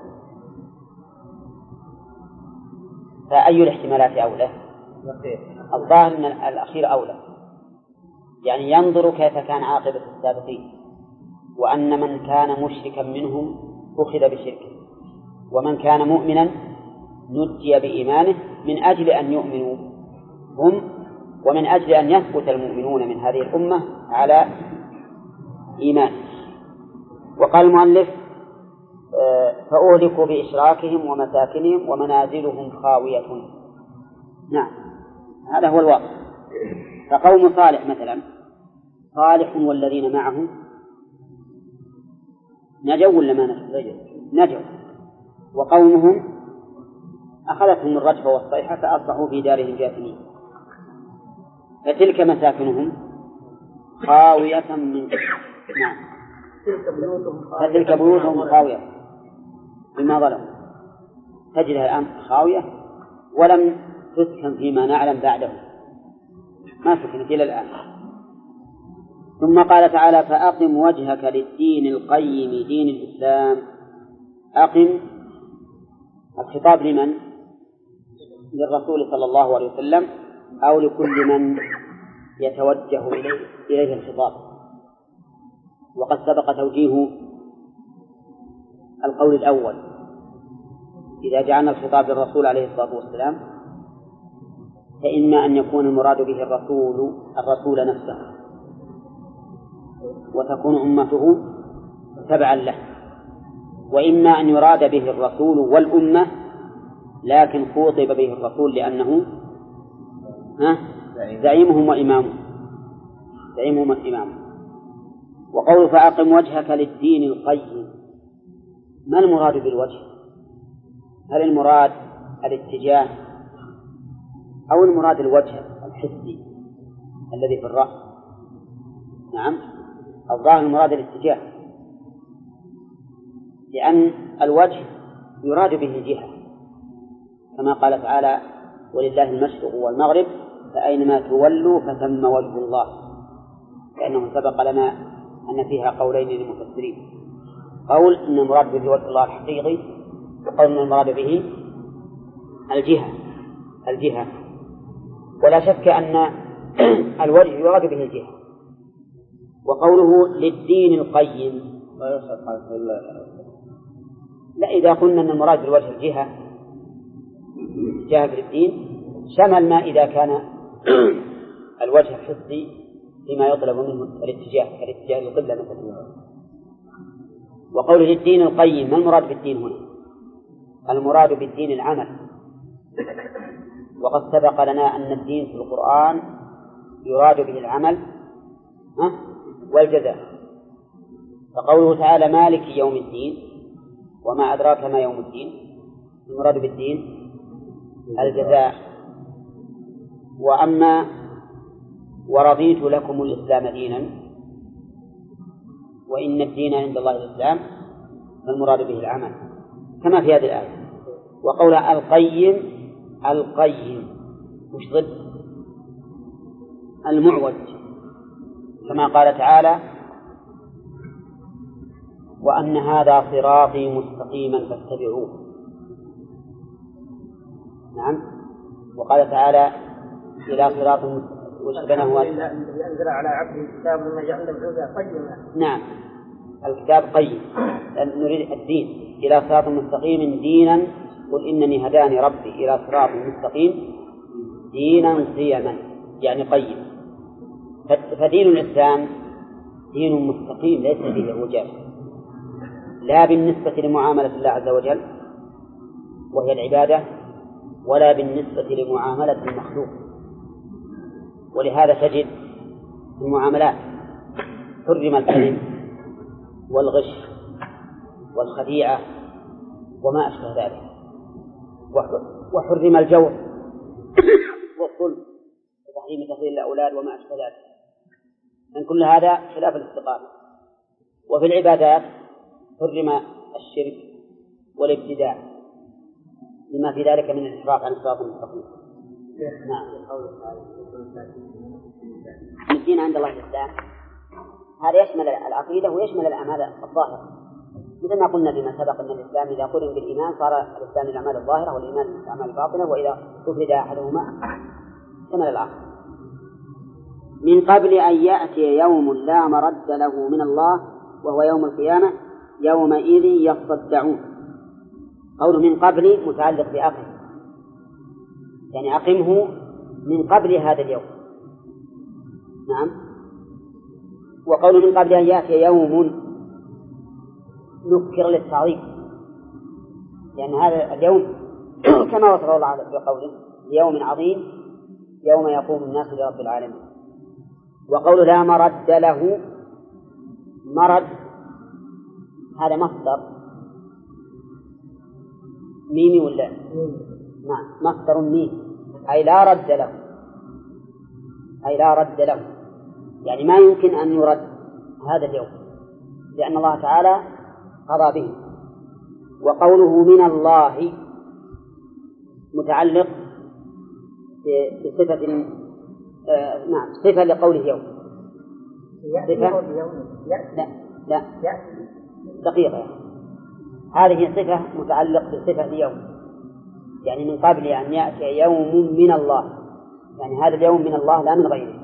فأي الاحتمالات أولى؟ الظاهر أن الأخير أولى، يعني ينظر كيف كان عاقبة السابقين، وأن من كان مشركا منهم أخذ بشركه، ومن كان مؤمنا نجي بإيمانه من أجل أن يؤمنوا هم، ومن أجل أن يثبت المؤمنون من هذه الأمة على إيمان. وقال المؤلف فأهلكوا بإشراكهم ومساكنهم ومنازلهم خاوية. نعم، هذا هو الواقع. فقوم صالح مثلا، صالح والذين معه نجوا ولا ما نجوا، وقومهم أخذتهم الرجفة والصيحة فأصبحوا في دارهم جاثمين. فتلك مساكنهم خاوية من نعم، فتلك بيوتهم خاوية بما ظلموا، تجدها الآن خاوية ولم تسكن فيما نعلم بعده، ما سكنت إلى الآن. ثم قال تعالى فأقم وجهك للدين القيم دين الإسلام. أقم، الخطاب لمن؟ للرسول صلى الله عليه وسلم أو لكل من يتوجه إليه الخطاب. وقد سبق توجيه القول الأول إذا جعلنا الخطاب للرسول عليه الصلاة والسلام فإما أن يكون المراد به الرسول نفسه وتكون أمته تبعا له، وإما أن يراد به الرسول والأمة لكن خوطب به الرسول لأنه زعيمهم وإمامهم. وقول فأقم وجهك للدين القيم، ما المراد بالوجه؟ هل المراد الاتجاه أو المراد الوجه الحسي الذي في الرأس؟ نعم، الظاهر المراد الاتجاه، لأن الوجه يراد به جهة كما قال تعالى ولله المشرق والمغرب فأينما تولوا فثم وجه الله، لأنه سبق لنا أن فيها قولين للمفسرين، قول إن المراد به وجه الله الحقيقي، وقول إن المراد به الجهة. ولا شك أن الوجه يراد به الجهة. وقوله للدين القيم، لا، إذا قلنا أن المراد بالوجه الجهة في الدين شمل ما إذا كان الوجه الحسي فيما يطلب منه الاتجاه القبلة مثلا. وقوله للدين القيم، ما المراد بالدين هنا؟ المراد بالدين العمل، وقد سبق لنا أن الدين في القرآن يراد به العمل والجزاء. فقوله تعالى مالك يوم الدين وما أدراك ما يوم الدين، المراد بالدين الجزاء. وأما ورضيت لكم الإسلام دينا وإن الدين عند الله الإسلام، فالمراد به العمل كما في هذه الآية. وقول القيم مش ضد المعوج، كما قال تعالى وأن هذا صراطي مستقيما فاتبعوه. نعم. وقال تعالى إلى صراط وشبنه أنزل على عبده كتاب ما جعل الهدى قيما. نعم، الكتاب قيم، نريد الدين إلى صراط مستقيم دينا، قل إنني هداني ربي إلى صراط مستقيم دينا قيما، يعني قيم. فدين الإسلام دين مستقيم ليس فيه اعوجاج، لا بالنسبة لمعاملة الله عز وجل وهي العبادة، ولا بالنسبة لمعاملة المخلوق. ولهذا تجد في المعاملات حرم الكذب والغش والخديعة وما أشبه ذلك، وحرم الجور والظلم وتحريم تفضيل الأولاد وما أشبه ذلك، من كل هذا خلاف الاستقامة. وفي العبادات حرم الشرك والابتداع لما في ذلك من الإحراف عن الصراط المستقيم. نعم. الدين عند الله الإسلام، هذا يشمل العقيدة ويشمل الأعمال الظاهرة، مثل ما قلنا بما سبق أن الإسلام إذا قرن بالإيمان صار الإسلام الأعمال الظاهرة والإيمان الأعمال الباطنة، وإذا تفرد أحدهما شمل الآخر. من قبل أن يأتي يوم لا مرد له من الله وهو يوم القيامة يومئذ يصدعون. قوله من قبل متعلق بأقم، يعني أقمه من قبل هذا اليوم. نعم. وقوله من قبل أن يأتي يوم نكر للتعظيم، لأن هذا اليوم كما وصفه الله بقوله يوم عظيم يوم يقوم الناس لرب العالمين. وقوله لا مرد له، مرد هذا مصدر ميمي ولا نعم مصدر ميم، أي لا رد له، أي لا رد له، يعني ما يمكن أن يرد هذا اليوم لأن الله تعالى قضى به. وقوله من الله متعلق بصفة نعم صفة لقوله يوم، صفة لا دقيقة، هذه صفة متعلق بصفة اليوم، يعني من قبل أن يأتي يوم من الله، يعني هذا اليوم من الله لا من غيره.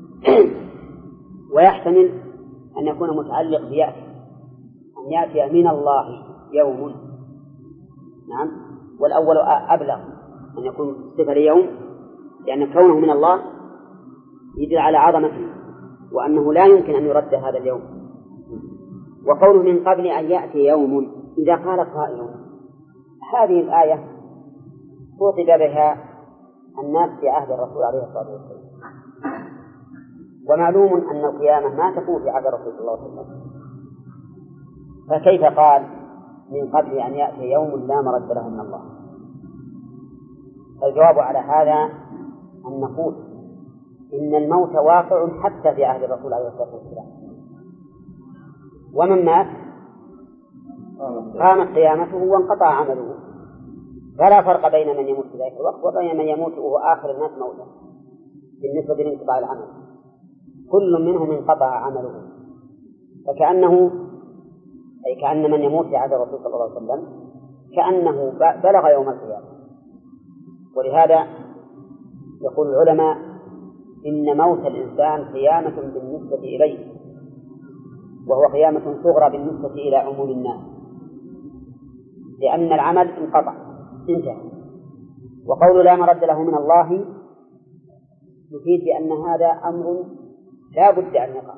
ويحتمل أن يكون متعلق بيأتي، أن يأتي من الله يوم. نعم. والأول أبلغ أن يكون صفة ليوم، لأن كونه من الله يدل على عظمته وأنه لا يمكن أن يرد هذا اليوم. وقوله من قبل أن يأتي يوم، إذا قال قائل هذه الآية خطب بها الناس في عهد الرسول عليه الصلاة والسلام، ومعلوم أن القيامة ما تكون في عهد الرسول صلى الله عليه وسلم، فكيف قال من قبل أن يأتي يوم لا مرد له من الله؟ الجواب على هذا أن نقول إن الموت واقع حتى في عهد الرسول عليه الصلاة والسلام، ومن مات قامت قيامته وانقطع عمله، فلا فرق بين من يموت في ذلك الوقت وبين من يموت وهو آخر الناس موتا بالنسبة لانقطاع العمل. كل منهم انقطع عمله، فكأنه أي كأن من يموت في عهد الرسول صلى الله عليه وسلم كأنه بلغ يوم القيامة. ولهذا يقول العلماء إن موت الإنسان قيامة بالنسبة إليه، وهو قيامة صغرى بالنسبة إلى عموم الناس، لأن العمل انتهى. وقول لا مرد له من الله يفيد بأن هذا أمر لا بد أن يقع،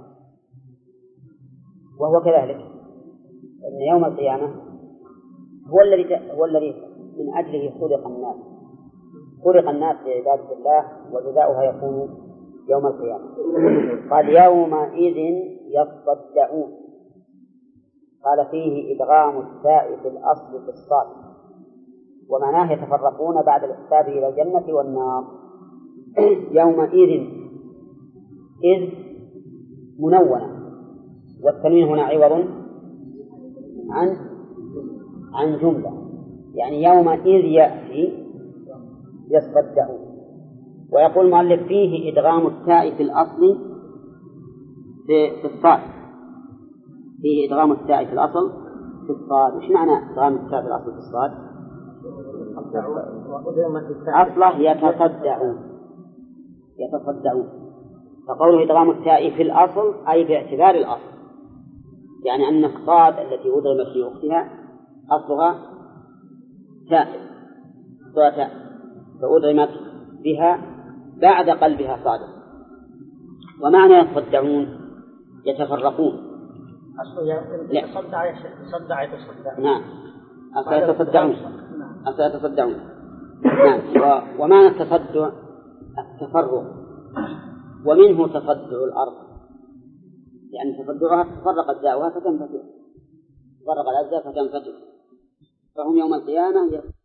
وهو كذلك أن يوم القيامة هو الذي من أجله خلق الناس لعبادة الله، وجزاؤها يكون يوم القيامة. قال يومئذ يصدعون، قال فيه إدغام التاء في الأصل في الصاد، ومعناه يتفرقون بعد الحساب إلى الجنة والنار. يومئذ إذ منونة، والتنوين هنا عوض عن جملة، يعني يومئذ يأتي يصدعون. ويقول المؤلف فيه إدغام التاء في الأصل في الصاد، فيه إدغام التاء في الأصل في الصاد. وش معنى إدغام التاء في الأصل في الصاد؟ أصله يتصدعون. فقوله إدغام التاء في الأصل أي باعتبار الأصل، يعني أن الصاد التي أدغمت في أختها أصلها تاء فأدغمت بها بعد قلبها صاد. ومعنى يتصدعون يتفرقون. يتصدع. نعم، يتصدعون. نعم. ومعنى التصدع التفرق، ومنه تصدع الأرض، يعني تصدعها تفرق أجزاؤها فتنفتح، تفرق الأجزاء فتنفتح، فهم يوم القيامة